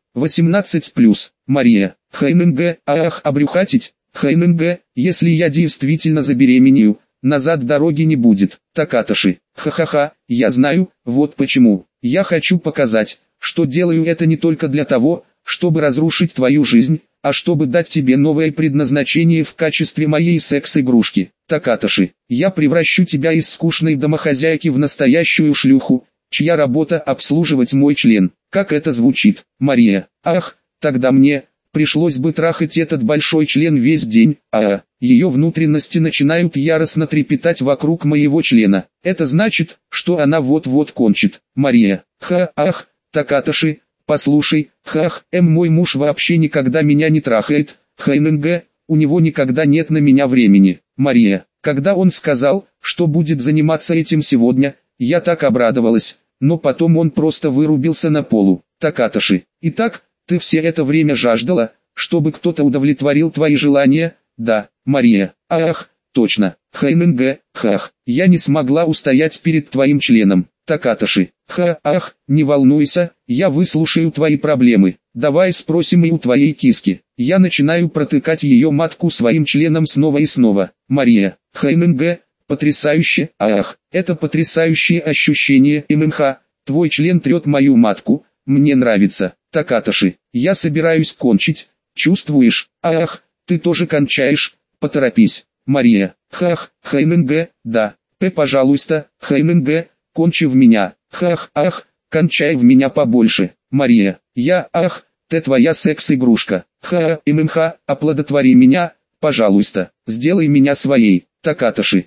Speaker 1: 18+. Мария, ХННГ, ах, обрюхатить? ХННГ, если я действительно забеременею, назад дороги не будет. Такатоши, ха-ха-ха, я знаю, вот почему. Я хочу показать, что делаю это не только для того, чтобы разрушить твою жизнь, а чтобы дать тебе новое предназначение в качестве моей секс-игрушки. Такатоши, я превращу тебя из скучной домохозяйки в настоящую шлюху, чья работа обслуживать мой член. Как это звучит? Мария, ах, тогда мне пришлось бы трахать этот большой член весь день, ее внутренности начинают яростно трепетать вокруг моего члена. Это значит, что она вот-вот кончит. Мария, ах, Такатоши, послушай, хах, мой муж вообще никогда меня не трахает, ХННГ, у него никогда нет на меня времени. Мария, когда он сказал, что будет заниматься этим сегодня, я так обрадовалась, но потом он просто вырубился на полу. Такатоши, итак, ты все это время жаждала, чтобы кто-то удовлетворил твои желания? Да, Мария, ах, точно, ХННГ, хах, я не смогла устоять перед твоим членом. Такатоши, ах, не волнуйся, я выслушаю твои проблемы. Давай спросим и у твоей киски. Я начинаю протыкать ее матку своим членом снова и снова. Мария, ХННГ, потрясающе, ах, это потрясающее ощущение, ММХ, твой член трет мою матку, мне нравится. Такаташи, я собираюсь кончить, чувствуешь? Ах, ты тоже кончаешь, поторопись. Мария, хах, Хайненге, да. Пожалуйста, Хайненге, кончи в меня. Хах, ах, кончай в меня побольше. Мария, я, ах, ты твоя секс-игрушка. ММХ, оплодотвори меня, пожалуйста, сделай меня своей. Такаташи,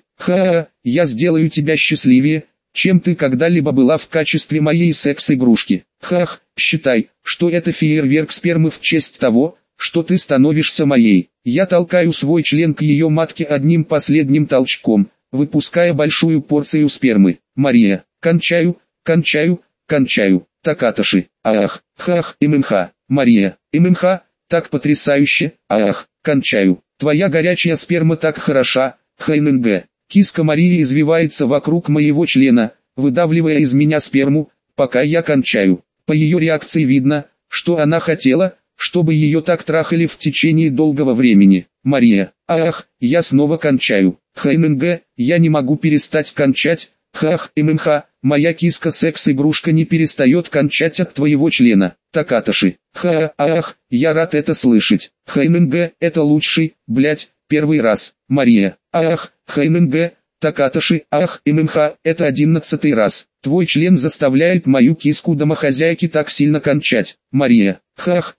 Speaker 1: я сделаю тебя счастливее, чем ты когда-либо была в качестве моей секс-игрушки. Хах, считай, что это фейерверк спермы в честь того, что ты становишься моей. Я толкаю свой член к ее матке одним последним толчком, выпуская большую порцию спермы. Мария, кончаю, кончаю, кончаю. Такаташи, ах, хах, ММХ. Мария, ММХ, так потрясающе, ах, кончаю. Твоя горячая сперма так хороша, Хайненге. Киска Марии извивается вокруг моего члена, выдавливая из меня сперму, пока я кончаю. По ее реакции видно, что она хотела, чтобы ее так трахали в течение долгого времени. Мария, ах, я снова кончаю. Хайненге, я не могу перестать кончать. Хах, ММХ, моя киска секс-игрушка не перестает кончать от твоего члена. Такаташи, ах, я рад это слышать. Хайненге, это лучший, блять, первый раз. Мария, ах, Хайненге, Такаташи, ах, ММХ, это 11-й раз. Твой член заставляет мою киску-домохозяйки так сильно кончать. Мария, хах,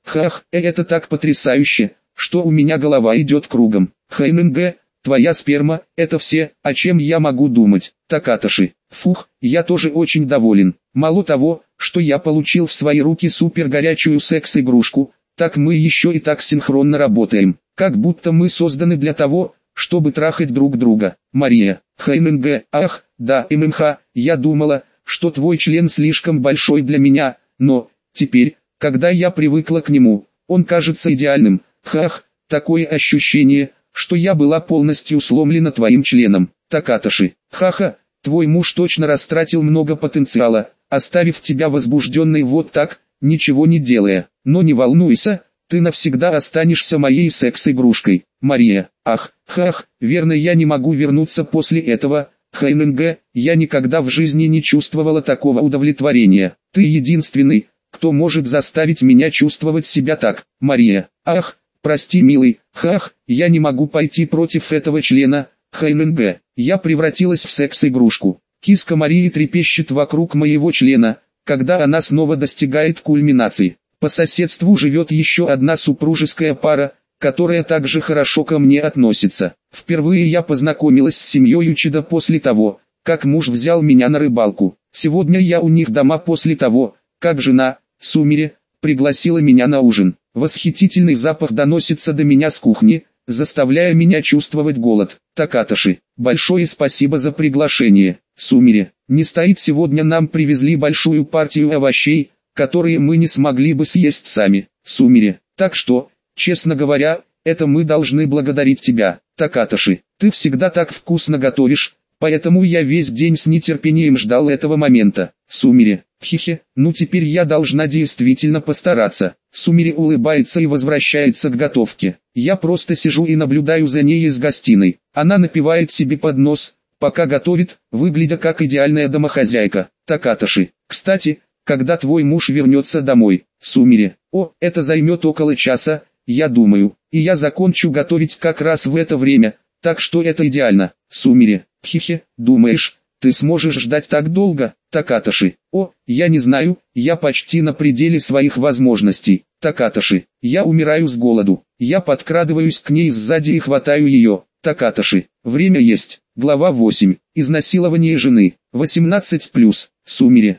Speaker 1: это так потрясающе, что у меня голова идет кругом. Хайненге, твоя сперма, это все, о чем я могу думать. Такаташи, фух, я тоже очень доволен. Мало того, что я получил в свои руки супер горячую секс-игрушку, так мы еще и так синхронно работаем. Как будто мы созданы для того, чтобы трахать друг друга. Мария, Хайненге, ах, да, ММХ, я думала, что твой член слишком большой для меня, но, теперь, когда я привыкла к нему, он кажется идеальным. Хах, такое ощущение, что я была полностью сломлена твоим членом. Такаташи, хаха, твой муж точно растратил много потенциала, оставив тебя возбужденной вот так, ничего не делая. Но не волнуйся, ты навсегда останешься моей секс-игрушкой. Мария, ах, хах, верно, я не могу вернуться после этого. Хайненге, я никогда в жизни не чувствовала такого удовлетворения. Ты единственный, кто может заставить меня чувствовать себя так. Мария, ах, прости, милый, хах, я не могу пойти против этого члена. Хайненге, я превратилась в секс-игрушку. Киска Марии трепещет вокруг моего члена, когда она снова достигает кульминации. По соседству живет еще одна супружеская пара, которая также хорошо ко мне относится. Впервые я познакомилась с семьей Учида после того, как муж взял меня на рыбалку. Сегодня я у них дома после того, как жена, Сумире, пригласила меня на ужин. Восхитительный запах доносится до меня с кухни, заставляя меня чувствовать голод. Такаташи, большое спасибо за приглашение. Сумире, не стоит, сегодня нам привезли большую партию овощей, которые мы не смогли бы съесть сами. Сумире, так что, честно говоря, это мы должны благодарить тебя. Такаташи, ты всегда так вкусно готовишь, поэтому я весь день с нетерпением ждал этого момента. Сумире, хихе, ну теперь я должна действительно постараться. Сумире улыбается и возвращается к готовке. Я просто сижу и наблюдаю за ней из гостиной. Она напевает себе под нос, пока готовит, выглядя как идеальная домохозяйка. Такаташи, кстати, когда твой муж вернется домой? Сумире, это займет около часа, я думаю, и я закончу готовить как раз в это время, так что это идеально. Сумире, хихе, думаешь, ты сможешь ждать так долго? Такаташи, я не знаю, я почти на пределе своих возможностей. Такаташи, я умираю с голоду. Я подкрадываюсь к ней сзади и хватаю ее. Такаташи, время есть. Глава 8. Изнасилование жены. 18+. Сумире,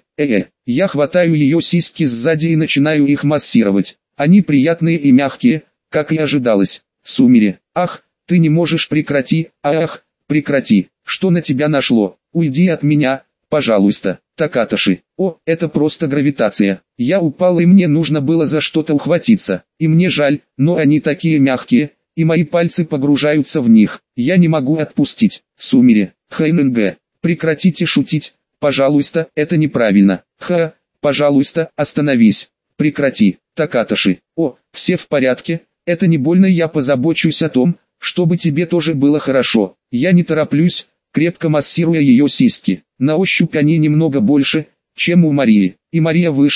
Speaker 1: я хватаю ее сиськи сзади и начинаю их массировать. Они приятные и мягкие, как и ожидалось. Сумире, ах, ты не можешь, прекрати, прекрати, что на тебя нашло, уйди от меня, пожалуйста. Такаташи, это просто гравитация. Я упал и мне нужно было за что-то ухватиться. И мне жаль, но они такие мягкие, и мои пальцы погружаются в них. Я не могу отпустить. Сумире, Хайненге, прекратите шутить, пожалуйста, это неправильно. Пожалуйста, остановись. Прекрати. Такаташи, все в порядке, это не больно, я позабочусь о том, чтобы тебе тоже было хорошо. Я не тороплюсь, крепко массируя ее сиськи. На ощупь они немного больше, чем у Марии, и Мария выше,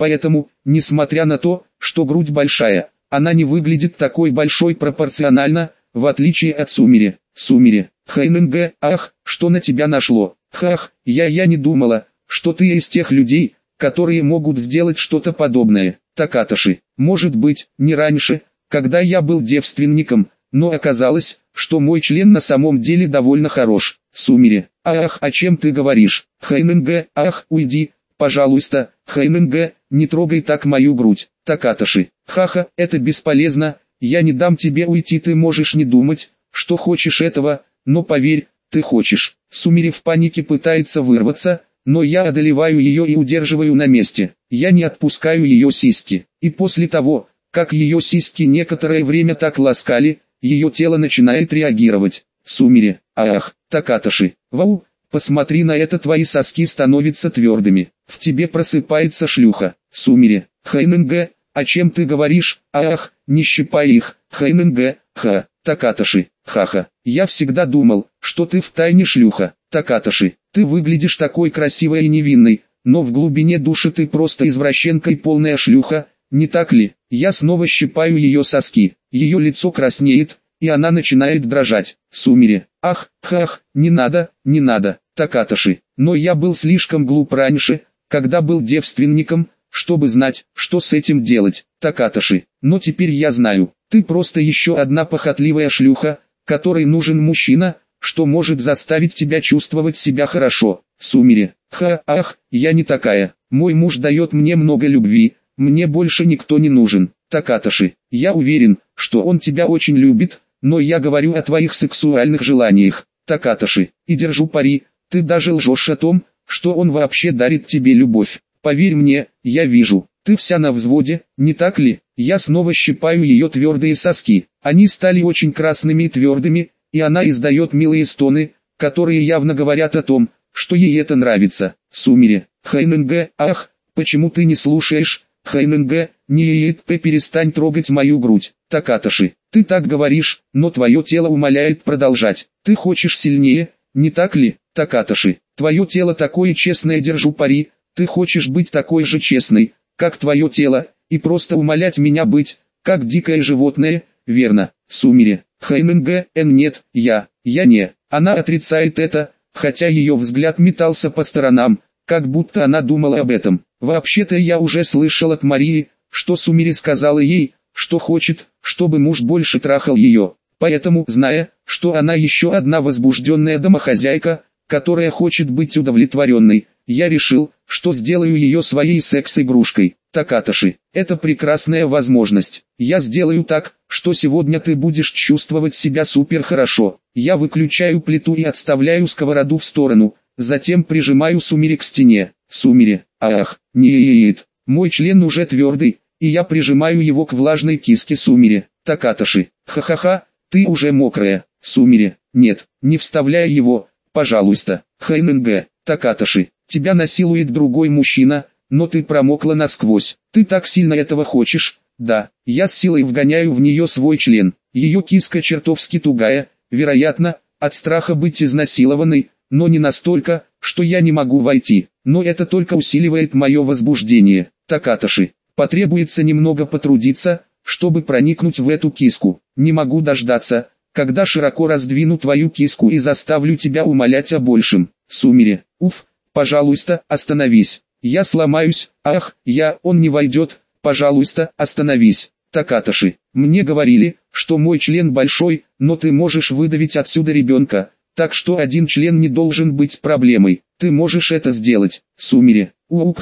Speaker 1: Поэтому, несмотря на то, что грудь большая, она не выглядит такой большой пропорционально, в отличие от Сумире. Сумире, Хайненге, ах, что на тебя нашло? Хах, я не думала, что ты из тех людей, которые могут сделать что-то подобное. Такаташи, может быть, не раньше, когда я был девственником, но оказалось, что мой член на самом деле довольно хорош. Сумире, ах, о чем ты говоришь? Хайненге, ах, уйди, пожалуйста, Хайненге, не трогай так мою грудь. Такаташи, хаха, это бесполезно, я не дам тебе уйти, ты можешь не думать, что хочешь этого, но поверь, ты хочешь. Сумире в панике пытается вырваться, но я одолеваю ее и удерживаю на месте. Я не отпускаю ее сиськи. И после того, как ее сиськи некоторое время так ласкали, ее тело начинает реагировать. Сумире, ах, Такаташи, вау, посмотри на это, твои соски становятся твердыми. В тебе просыпается шлюха. Сумире, Хайненге, о чем ты говоришь? Ах, не щипай их. Хайненге, ха, Такаташи, ха-ха. Я всегда думал, что ты втайне шлюха. Такаташи, ты выглядишь такой красивой и невинной, но в глубине души ты просто извращенка и полная шлюха, не так ли? Я снова щипаю ее соски, ее лицо краснеет, и она начинает дрожать. Сумире, ах, хах, не надо, Такаташи, но я был слишком глуп раньше, когда был девственником, чтобы знать, что с этим делать. Такаташи, но теперь я знаю, ты просто еще одна похотливая шлюха, которой нужен мужчина, что может заставить тебя чувствовать себя хорошо. Сумире, ах, я не такая, мой муж дает мне много любви, мне больше никто не нужен. Такаташи, я уверен, что он тебя очень любит, но я говорю о твоих сексуальных желаниях. Такаташи, и держу пари, ты даже лжешь о том, что он вообще дарит тебе любовь. Поверь мне, я вижу, ты вся на взводе, не так ли? Я снова щипаю ее твердые соски, они стали очень красными и твердыми, и она издает милые стоны, которые явно говорят о том, что ей это нравится. Сумире, Хайненге, ах, почему ты не слушаешь? Хайненге, перестань трогать мою грудь. Такаташи, ты так говоришь, но твое тело умоляет продолжать. Ты хочешь сильнее, не так ли? Такаташи, твое тело такое честное, держу пари, ты хочешь быть такой же честной, как твое тело, и просто умолять меня быть, как дикое животное, верно? Сумире, Хайненге, нет, я не. Она отрицает это, хотя ее взгляд метался по сторонам, как будто она думала об этом. Вообще-то я уже слышал от Марии, что Сумире сказала ей, что хочет, чтобы муж больше трахал ее. Поэтому, зная, что она еще одна возбужденная домохозяйка, которая хочет быть удовлетворенной, я решил, что сделаю ее своей секс-игрушкой. Такаташи, это прекрасная возможность. Я сделаю так, что сегодня ты будешь чувствовать себя супер хорошо. Я выключаю плиту и отставляю сковороду в сторону, затем прижимаю Сумире к стене. Сумире, ах, нет, мой член уже твердый, и я прижимаю его к влажной киске Сумире. Такаташи, ха-ха-ха, ты уже мокрая. Сумире, нет, не вставляй его, пожалуйста. Хайненге, Такаташи, тебя насилует другой мужчина, но ты промокла насквозь. Ты так сильно этого хочешь? Да, я с силой вгоняю в нее свой член. Ее киска чертовски тугая, вероятно, от страха быть изнасилованной, но не настолько, что я не могу войти. Но это только усиливает мое возбуждение. Такаташи, потребуется немного потрудиться, чтобы проникнуть в эту киску. Не могу дождаться, когда широко раздвину твою киску и заставлю тебя умолять о большем. Сумире, уф, пожалуйста, остановись. Я сломаюсь, ах, он не войдет, пожалуйста, остановись. Такаташи, мне говорили, что мой член большой, но ты можешь выдавить отсюда ребенка, так что один член не должен быть проблемой. Ты можешь это сделать. Сумире,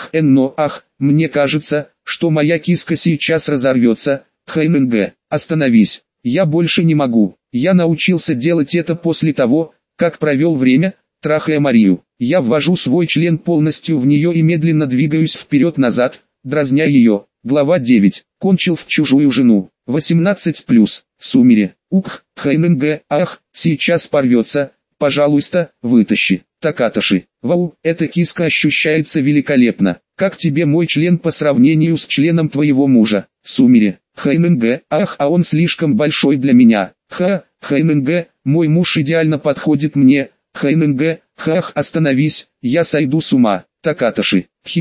Speaker 1: но ах, мне кажется, что моя киска сейчас разорвется. Хайненге, остановись, я больше не могу. Я научился делать это после того, как провел время, трахая Марию. Я ввожу свой член полностью в нее и медленно двигаюсь вперед-назад, дразня ее. Глава 9. Кончил в чужую жену. 18+. Сумире. Хайненге, ах, сейчас порвется. Пожалуйста, вытащи. Такаташи. Вау, эта киска ощущается великолепно. Как тебе мой член по сравнению с членом твоего мужа? Сумире. Хайненге, ах, а он слишком большой для меня. Хайненге, мой муж идеально подходит мне. Хайненге, хах, остановись, я сойду с ума. Такаташи, хихи,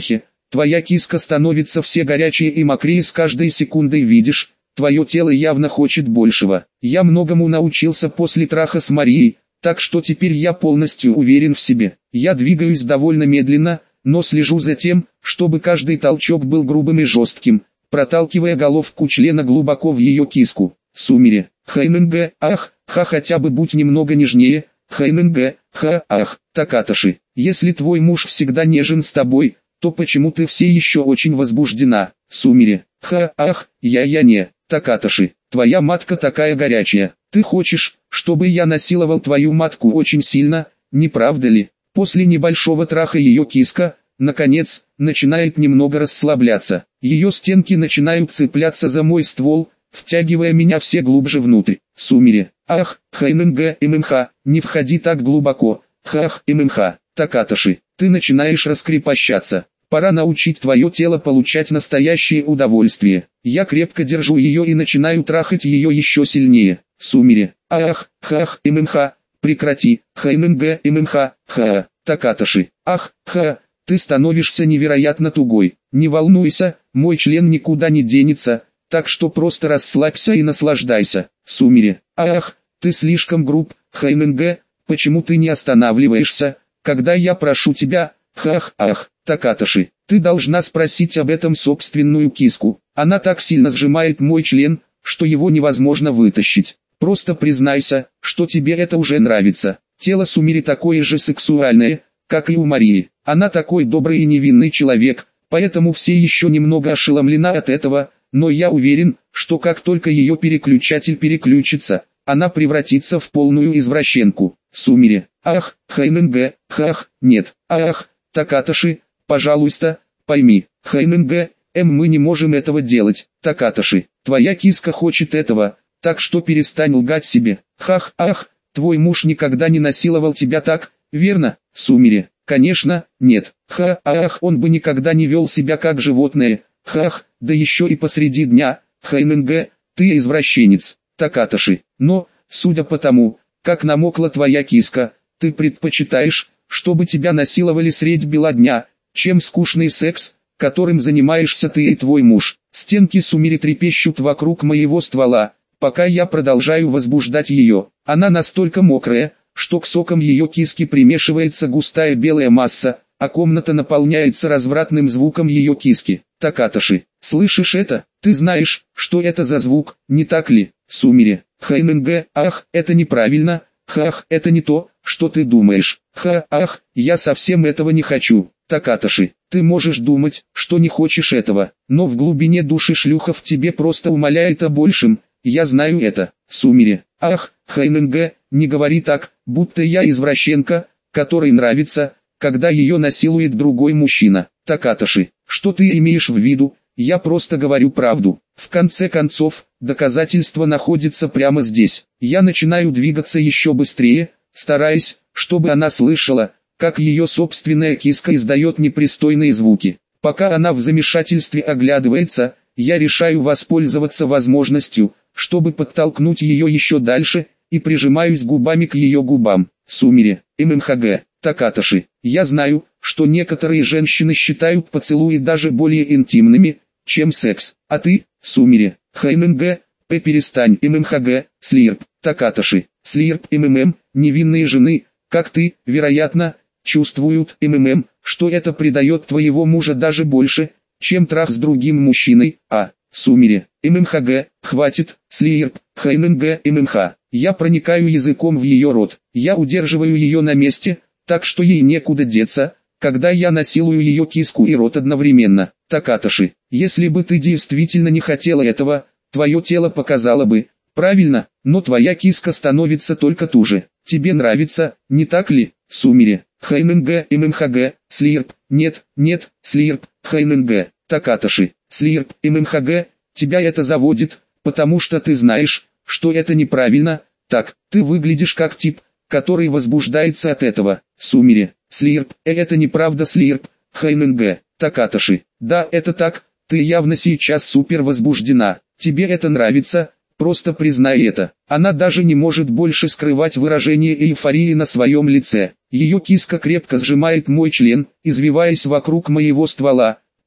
Speaker 1: Твоя киска становится все горячее и мокрее с каждой секундой, видишь? Твое тело явно хочет большего. Я многому научился после траха с Марией, так что теперь я полностью уверен в себе. Я двигаюсь довольно медленно, но слежу за тем, чтобы каждый толчок был грубым и жестким, проталкивая головку члена глубоко в ее киску. Сумере. Хайненге, ах, ха, хотя бы будь немного нежнее. Хайненге, ха, ах, Такаташи. Если твой муж всегда нежен с тобой, то почему ты все еще очень возбуждена? Сумере. Ха, ах, я не. Такаташи, твоя матка такая горячая. Ты хочешь, чтобы я насиловал твою матку очень сильно, не правда ли? После небольшого траха ее киска, наконец, начинает немного расслабляться. Ее стенки начинают цепляться за мой ствол, втягивая меня все глубже внутрь. Сумере. Ах, Хайненге, ММХ, не входи так глубоко. Хах, ММХ, Такаташи, ты начинаешь раскрепощаться. Пора научить твое тело получать настоящее удовольствие. Я крепко держу ее и начинаю трахать ее еще сильнее. Сумере. Ах, хах, ММХ, прекрати. Хайненге, ММХ, ха, Такаташи. Ах, ха, ты становишься невероятно тугой. Не волнуйся, мой член никуда не денется, так что просто расслабься и наслаждайся. Сумере. Ах, ты слишком груб, Хайненге, почему ты не останавливаешься, когда я прошу тебя? Хах, ах, Такаташи, ты должна спросить об этом собственную киску. Она так сильно сжимает мой член, что его невозможно вытащить. Просто признайся, что тебе это уже нравится. Тело Сумире такое же сексуальное, как и у Марии. Она такой добрый и невинный человек, поэтому все еще немного ошеломлена от этого, но я уверен, что как только ее переключатель переключится, она превратится в полную извращенку. Сумере. Ах, Хайненге, хах, нет. Ах, Такаташи, пожалуйста, пойми. Хайненге, мы не можем этого делать. Такаташи, твоя киска хочет этого, так что перестань лгать себе. Хах, ах, твой муж никогда не насиловал тебя так, верно? Сумере. Конечно, нет. Ха, ах, он бы никогда не вел себя как животное. Хах, да еще и посреди дня. Хайненге, ты извращенец. Такаташи, но, судя по тому, как намокла твоя киска, ты предпочитаешь, чтобы тебя насиловали средь бела дня, чем скучный секс, которым занимаешься ты и твой муж. Стенки Сумире трепещут вокруг моего ствола, пока я продолжаю возбуждать ее. Она настолько мокрая, что к сокам ее киски примешивается густая белая масса, а комната наполняется развратным звуком ее киски. Такаташи, слышишь это? Ты знаешь, что это за звук, не так ли? Сумере. Хайненге, ах, это неправильно. Хах, это не то, что ты думаешь. Ха, ах, я совсем этого не хочу. Такаташи, ты можешь думать, что не хочешь этого, но в глубине души шлюха в тебе просто умоляет о большем, я знаю это. Сумере. Ах, Хайненге, не говори так, будто я извращенка, которой нравится, когда ее насилует другой мужчина. Такаташи, что ты имеешь в виду? Я просто говорю правду. В конце концов, доказательство находится прямо здесь. Я начинаю двигаться еще быстрее, стараясь, чтобы она слышала, как ее собственная киска издает непристойные звуки. Пока она в замешательстве оглядывается, я решаю воспользоваться возможностью, чтобы подтолкнуть ее еще дальше, и прижимаюсь губами к ее губам. Сумере. ММХГ. Такаташи, я знаю, что некоторые женщины считают поцелуи даже более интимными, чем секс. А ты, Сумере, Хайненге, перестань. ММХГ, Слирп, Такаташи, Слирп, невинные жены, как ты, вероятно, чувствуют, что это придает твоего мужа даже больше, чем трах с другим мужчиной. А, Сумере, ММХГ, хватит, Слирп, Хайненге, ММХ. Я проникаю языком в ее рот, я удерживаю ее на месте, так что ей некуда деться, когда я насилую ее киску и рот одновременно. Такаташи, если бы ты действительно не хотела этого, твое тело показало бы, правильно, но твоя киска становится только туже. Тебе нравится, не так ли? Сумере. Хайненге, ММХГ, Слирп, нет, Слирп, Хайненге, Такаташи, Слирп, ММХГ, тебя это заводит, потому что ты знаешь, что это неправильно. Так, ты выглядишь как тип, который возбуждается от этого. Сумере. Слирп, это неправда. Слирп, Хайненге, Такаташи, да, это так, ты явно сейчас супер возбуждена, тебе это нравится, просто признай это. Она даже не может больше скрывать выражение эйфории на своем лице. Ее киска крепко сжимает мой член, извиваясь вокруг моего ствола,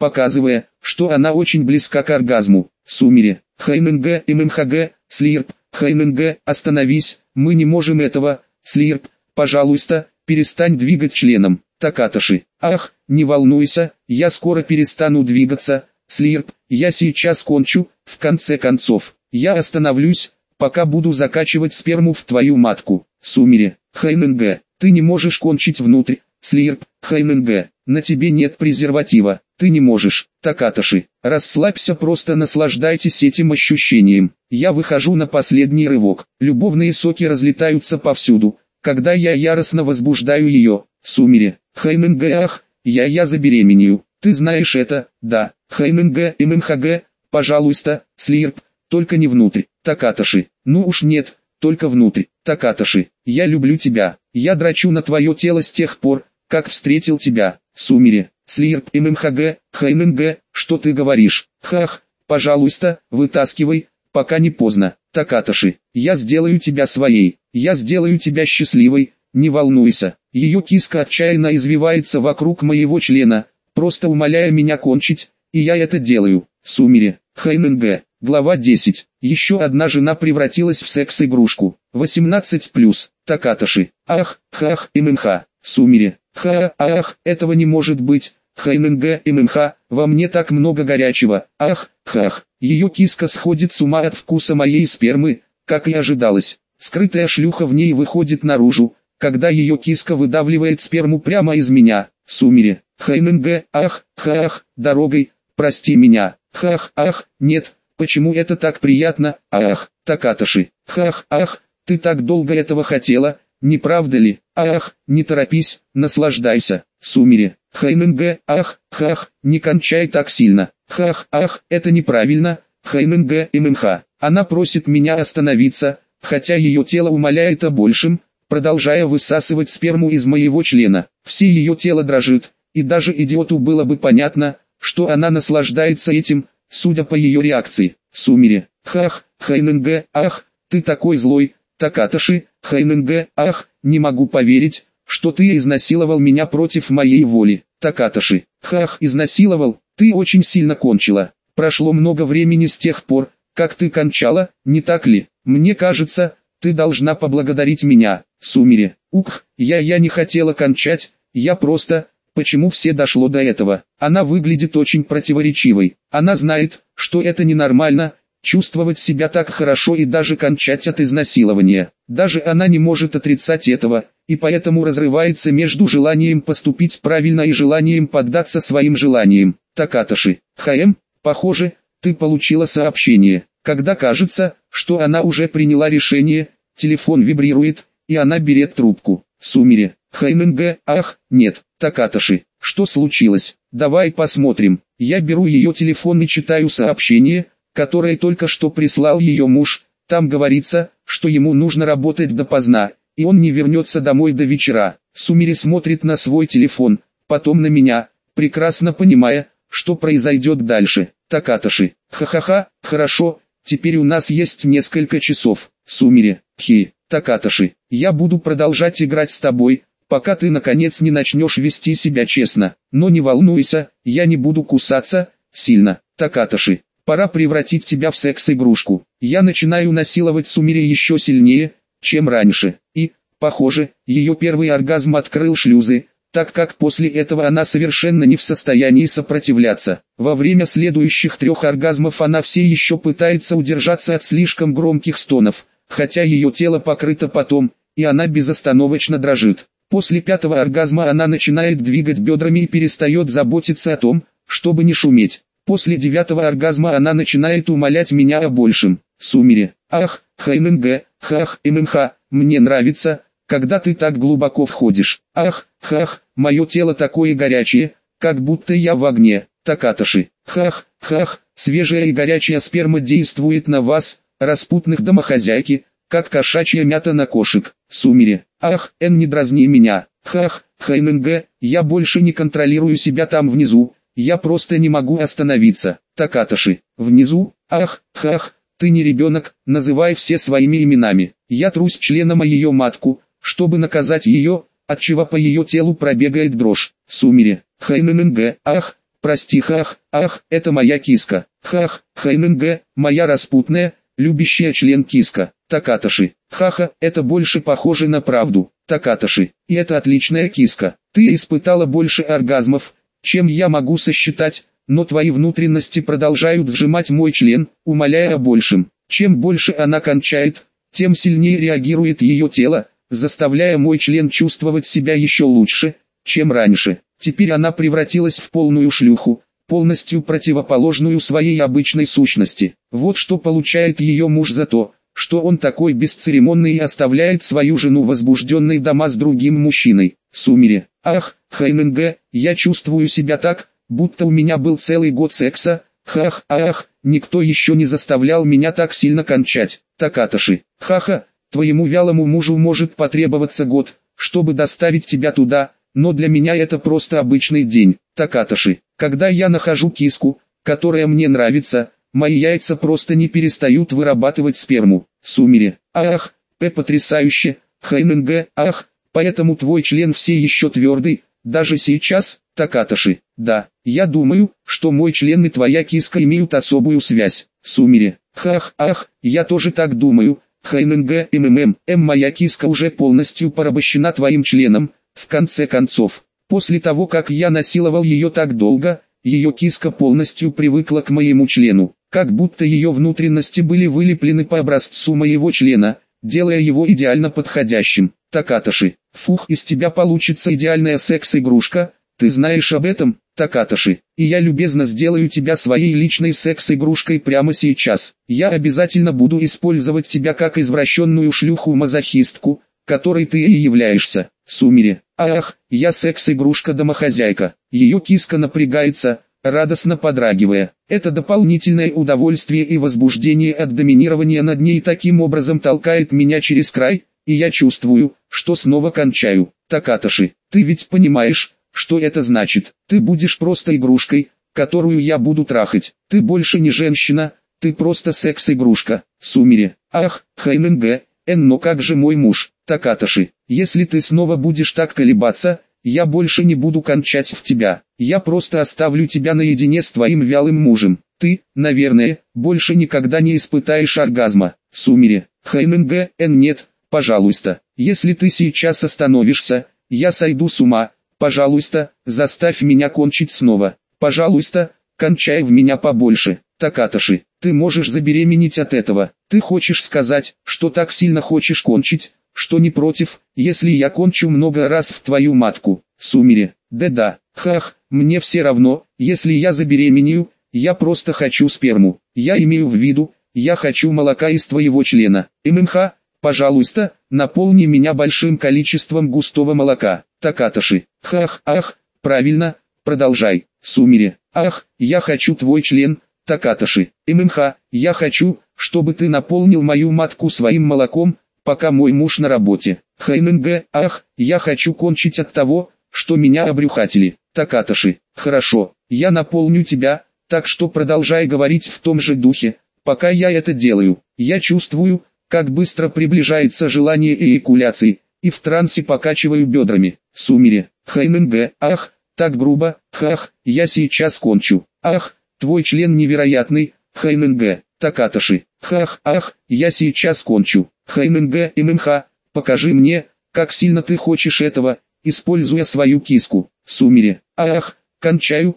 Speaker 1: показывая, что она очень близка к оргазму. Сумере. ХННГ, ММХГ, Слирп, ХННГ, остановись, мы не можем этого, Слирп, пожалуйста, перестань двигать членом. Такаташи. Ах, не волнуйся, я скоро перестану двигаться, Слирп, я сейчас кончу, в конце концов, я остановлюсь, пока буду закачивать сперму в твою матку. Сумере. ХННГ, ты не можешь кончить внутрь, Слирп, ХННГ, на тебе нет презерватива, ты не можешь. Такаташи, расслабься, просто наслаждайтесь этим ощущением. Я выхожу на последний рывок, любовные соки разлетаются повсюду, когда я яростно возбуждаю ее. Сумере. ХННГ, ах, я забеременею, ты знаешь это, да. ХННГ, ММХГ, пожалуйста, Слирп, только не внутрь. Такаташи, ну уж нет, только внутрь. Такаташи, я люблю тебя, я драчу на твое тело с тех пор, как встретил тебя. Сумере. Слирп, ММХГ, ХННГ, что ты говоришь? Хах, пожалуйста, вытаскивай, пока не поздно. Такаташи, я сделаю тебя своей, я сделаю тебя счастливой, не волнуйся. Ее киска отчаянно извивается вокруг моего члена, просто умоляя меня кончить, и я это делаю. Сумере. ХННГ. Глава 10. Еще одна жена превратилась в секс-игрушку. 18+. Такаташи. Ах, хах, ММХ. Сумере. Ах, этого не может быть. ХННГ, ММХ, во мне так много горячего. Ах, хах. Ее киска сходит с ума от вкуса моей спермы, как и ожидалось. Скрытая шлюха в ней выходит наружу, когда ее киска выдавливает сперму прямо из меня. Сумере. ХННГ, ах, хах, дорогой, прости меня. Хах, ах, нет, почему это так приятно, ах, Такаташи. Хах, ах, ты так долго этого хотела, не правда ли? Ах, не торопись, наслаждайся. Сумере. ХННГ, ах, хах, не кончай так сильно. Хах, ах, это неправильно. ХННГ, ММХ. Она просит меня остановиться, хотя ее тело умоляет о большем, продолжая высасывать сперму из моего члена. Все ее тело дрожит, и даже идиоту было бы понятно, что она наслаждается этим, судя по ее реакции. Сумере. Хах, ХННГ, ах, ты такой злой. Такаташи, ХННГ, ах, не могу поверить, что ты изнасиловал меня против моей воли. Такаташи, хах, изнасиловал, ты очень сильно кончила. Прошло много времени с тех пор, как ты кончала, не так ли? Мне кажется, ты должна поблагодарить меня. Сумере. Ух, я не хотела кончать, я просто... Почему все дошло до этого? Она выглядит очень противоречивой. Она знает, что это ненормально, чувствовать себя так хорошо и даже кончать от изнасилования. Даже она не может отрицать этого, и поэтому разрывается между желанием поступить правильно и желанием поддаться своим желаниям. Такаташи. Похоже, ты получила сообщение. Когда кажется, что она уже приняла решение, телефон вибрирует, и она берет трубку. Сумере. ХННГ, ах, нет, Такаташи, что случилось? Давай посмотрим. Я беру ее телефон и читаю сообщение, которое только что прислал ее муж. Там говорится, что ему нужно работать допоздна, и он не вернется домой до вечера. Сумере смотрит на свой телефон, потом на меня, прекрасно понимая, что произойдет дальше. Такаташи, ха-ха-ха, хорошо, теперь у нас есть несколько часов. Сумере, Такаташи, я буду продолжать играть с тобой, пока ты наконец не начнешь вести себя честно. Но не волнуйся, я не буду кусаться сильно. Такаташи, пора превратить тебя в секс-игрушку. Я начинаю насиловать Сумере еще сильнее, чем раньше. И, похоже, ее первый оргазм открыл шлюзы, так как после этого она совершенно не в состоянии сопротивляться. Во время следующих 3 оргазмов она все еще пытается удержаться от слишком громких стонов, хотя ее тело покрыто потом, и она безостановочно дрожит. После 5-го оргазма она начинает двигать бедрами и перестает заботиться о том, чтобы не шуметь. После 9-го оргазма она начинает умолять меня о большем. Сумере. Ах, ХННГ, хах, ММХ, мне нравится, когда ты так глубоко входишь. Ах, хах, мое тело такое горячее, как будто я в огне. Такаташи. Хах, хах, свежая и горячая сперма действует на вас, распутных домохозяйки, как кошачья мята на кошек. Сумере. Ах, не дразни меня. Хах, ХННГ, я больше не контролирую себя там внизу, я просто не могу остановиться. Такаташи. Внизу? Ах, хах, ты не ребенок, называй все своими именами. Я трусь членом о ее матку, чтобы наказать ее, отчего по ее телу пробегает дрожь. Сумере. ХННГ. Ах, прости, хах, ах, это моя киска. Хах, хайненге, моя распутная, любящая член киска. Такаташи, хаха, это больше похоже на правду. Такаташи, и это отличная киска. Ты испытала больше оргазмов, чем я могу сосчитать, но твои внутренности продолжают сжимать мой член, умоляя о большем. Чем больше она кончает, тем сильнее реагирует ее тело, заставляя мой член чувствовать себя еще лучше, чем раньше. Теперь она превратилась в полную шлюху, полностью противоположную своей обычной сущности. Вот что получает ее муж за то, что он такой бесцеремонный и оставляет свою жену возбужденной дома с другим мужчиной. Сумире. Ах, хайненге, я чувствую себя так, будто у меня был целый год секса. Хах, ах, никто еще не заставлял меня так сильно кончать. Такаташи. Хаха, твоему вялому мужу может потребоваться год, чтобы доставить тебя туда, но для меня это просто обычный день. Такаташи. Когда я нахожу киску, которая мне нравится, мои яйца просто не перестают вырабатывать сперму. Сумире. Ах, потрясающе. Хайненге. Ах, поэтому твой член все еще твердый, даже сейчас. Такаташи. Да, я думаю, что мой член и твоя киска имеют особую связь. Сумире. Хах, ах, я тоже так думаю. Хайненге, моя киска уже полностью порабощена твоим членом. В конце концов, после того как я насиловал ее так долго, ее киска полностью привыкла к моему члену, как будто ее внутренности были вылеплены по образцу моего члена, делая его идеально подходящим. Такаташи, фух, из тебя получится идеальная секс-игрушка, ты знаешь об этом, Такаташи, и я любезно сделаю тебя своей личной секс-игрушкой прямо сейчас. Я обязательно буду использовать тебя как извращенную шлюху-мазохистку, которой ты и являешься. Сумире. Ах, я секс-игрушка-домохозяйка. Ее киска напрягается, радостно подрагивая. Это дополнительное удовольствие и возбуждение от доминирования над ней таким образом толкает меня через край, и я чувствую, что снова кончаю. Такаташи, ты ведь понимаешь, что это значит? Ты будешь просто игрушкой, которую я буду трахать. Ты больше не женщина, ты просто секс-игрушка. Сумире. Ах, хайненге, но как же мой муж? Такаташи, если ты снова будешь так колебаться, я больше не буду кончать в тебя. Я просто оставлю тебя наедине с твоим вялым мужем. Ты, наверное, больше никогда не испытаешь оргазма. Сумире. Хайненге, нет, пожалуйста. Если ты сейчас остановишься, я сойду с ума. Пожалуйста, заставь меня кончить снова. Пожалуйста, кончай в меня побольше. Такаташи, ты можешь забеременеть от этого. Ты хочешь сказать, что так сильно хочешь кончить, что не против, если я кончу много раз в твою матку. Сумире. Да-да, хах, мне все равно, если я забеременею, я просто хочу сперму. Я имею в виду, я хочу молока из твоего члена. Пожалуйста, наполни меня большим количеством густого молока. Такаташи. Хах, ах, правильно, продолжай. Сумире. Ах, я хочу твой член. Такаташи. Я хочу, чтобы ты наполнил мою матку своим молоком, пока мой муж на работе. Хайненге. Ах, я хочу кончить от того, что меня обрюхатили. Такаташи. Хорошо, я наполню тебя, так что продолжай говорить в том же духе, пока я это делаю. Я чувствую, как быстро приближается желание эякуляции, и в трансе покачиваю бедрами. Сумире. Хайненге. Ах, так грубо. Хах, я сейчас кончу. Ах, твой член невероятный. Хайненге. Такаташи. Хах, ах, я сейчас кончу. Хайненге. Покажи мне, как сильно ты хочешь этого, используя свою киску. Сумире. Ах, кончаю.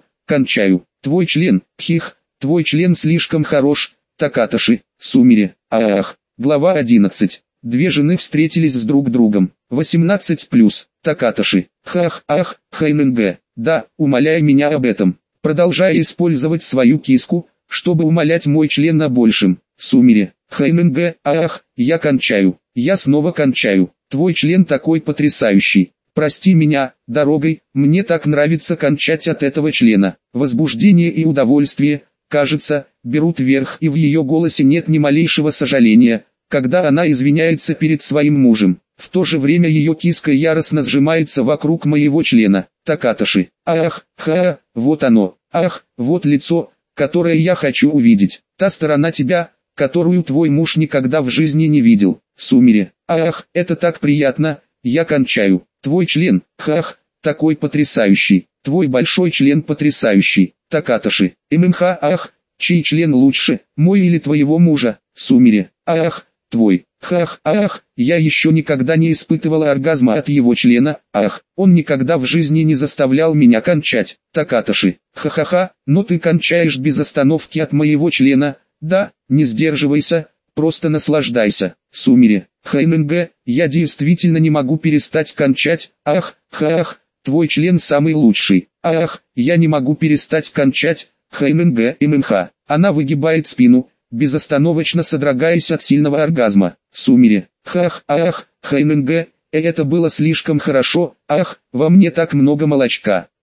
Speaker 1: Твой член, твой член слишком хорош. Такаташи. Сумире. Ах. Глава 11. Две жены встретились с друг другом. 18+. Такаташи. Хах, ах, Хайненге. Да, умоляй меня об этом. Продолжай использовать свою киску, чтобы умолять мой член на большем. Сумире. Хайненге. Ах, я кончаю. Я снова кончаю. Твой член такой потрясающий. Прости меня, дорогой, мне так нравится кончать от этого члена. Возбуждение и удовольствие, кажется, берут верх, и в ее голосе нет ни малейшего сожаления, когда она извиняется перед своим мужем. В то же время ее киска яростно сжимается вокруг моего члена. Такаташи. Ах, вот оно. Ах, вот лицо, которое я хочу увидеть. Та сторона тебя, которую твой муж никогда в жизни не видел. Сумире. Ах, это так приятно, я кончаю. Твой член, такой потрясающий. твой большой член потрясающий. Такаташи. ММХ. Ах, чей член лучше, мой или твоего мужа? Сумире. Ах, твой. Хах, ах, я еще никогда не испытывала оргазма от его члена. Ах, он никогда в жизни не заставлял меня кончать. Такаташи. Ха-ха-ха, но ты кончаешь без остановки от моего члена. Да, не сдерживайся, просто наслаждайся. Сумире. ХННГ, я действительно не могу перестать кончать. Ах, хах, твой член самый лучший. Ах, я не могу перестать кончать. ХННГ. ММХ. Она выгибает спину, безостановочно содрогаясь от сильного оргазма. Сумире. Хах, ах, ХННГ, это было слишком хорошо. Ах, во мне так много молочка.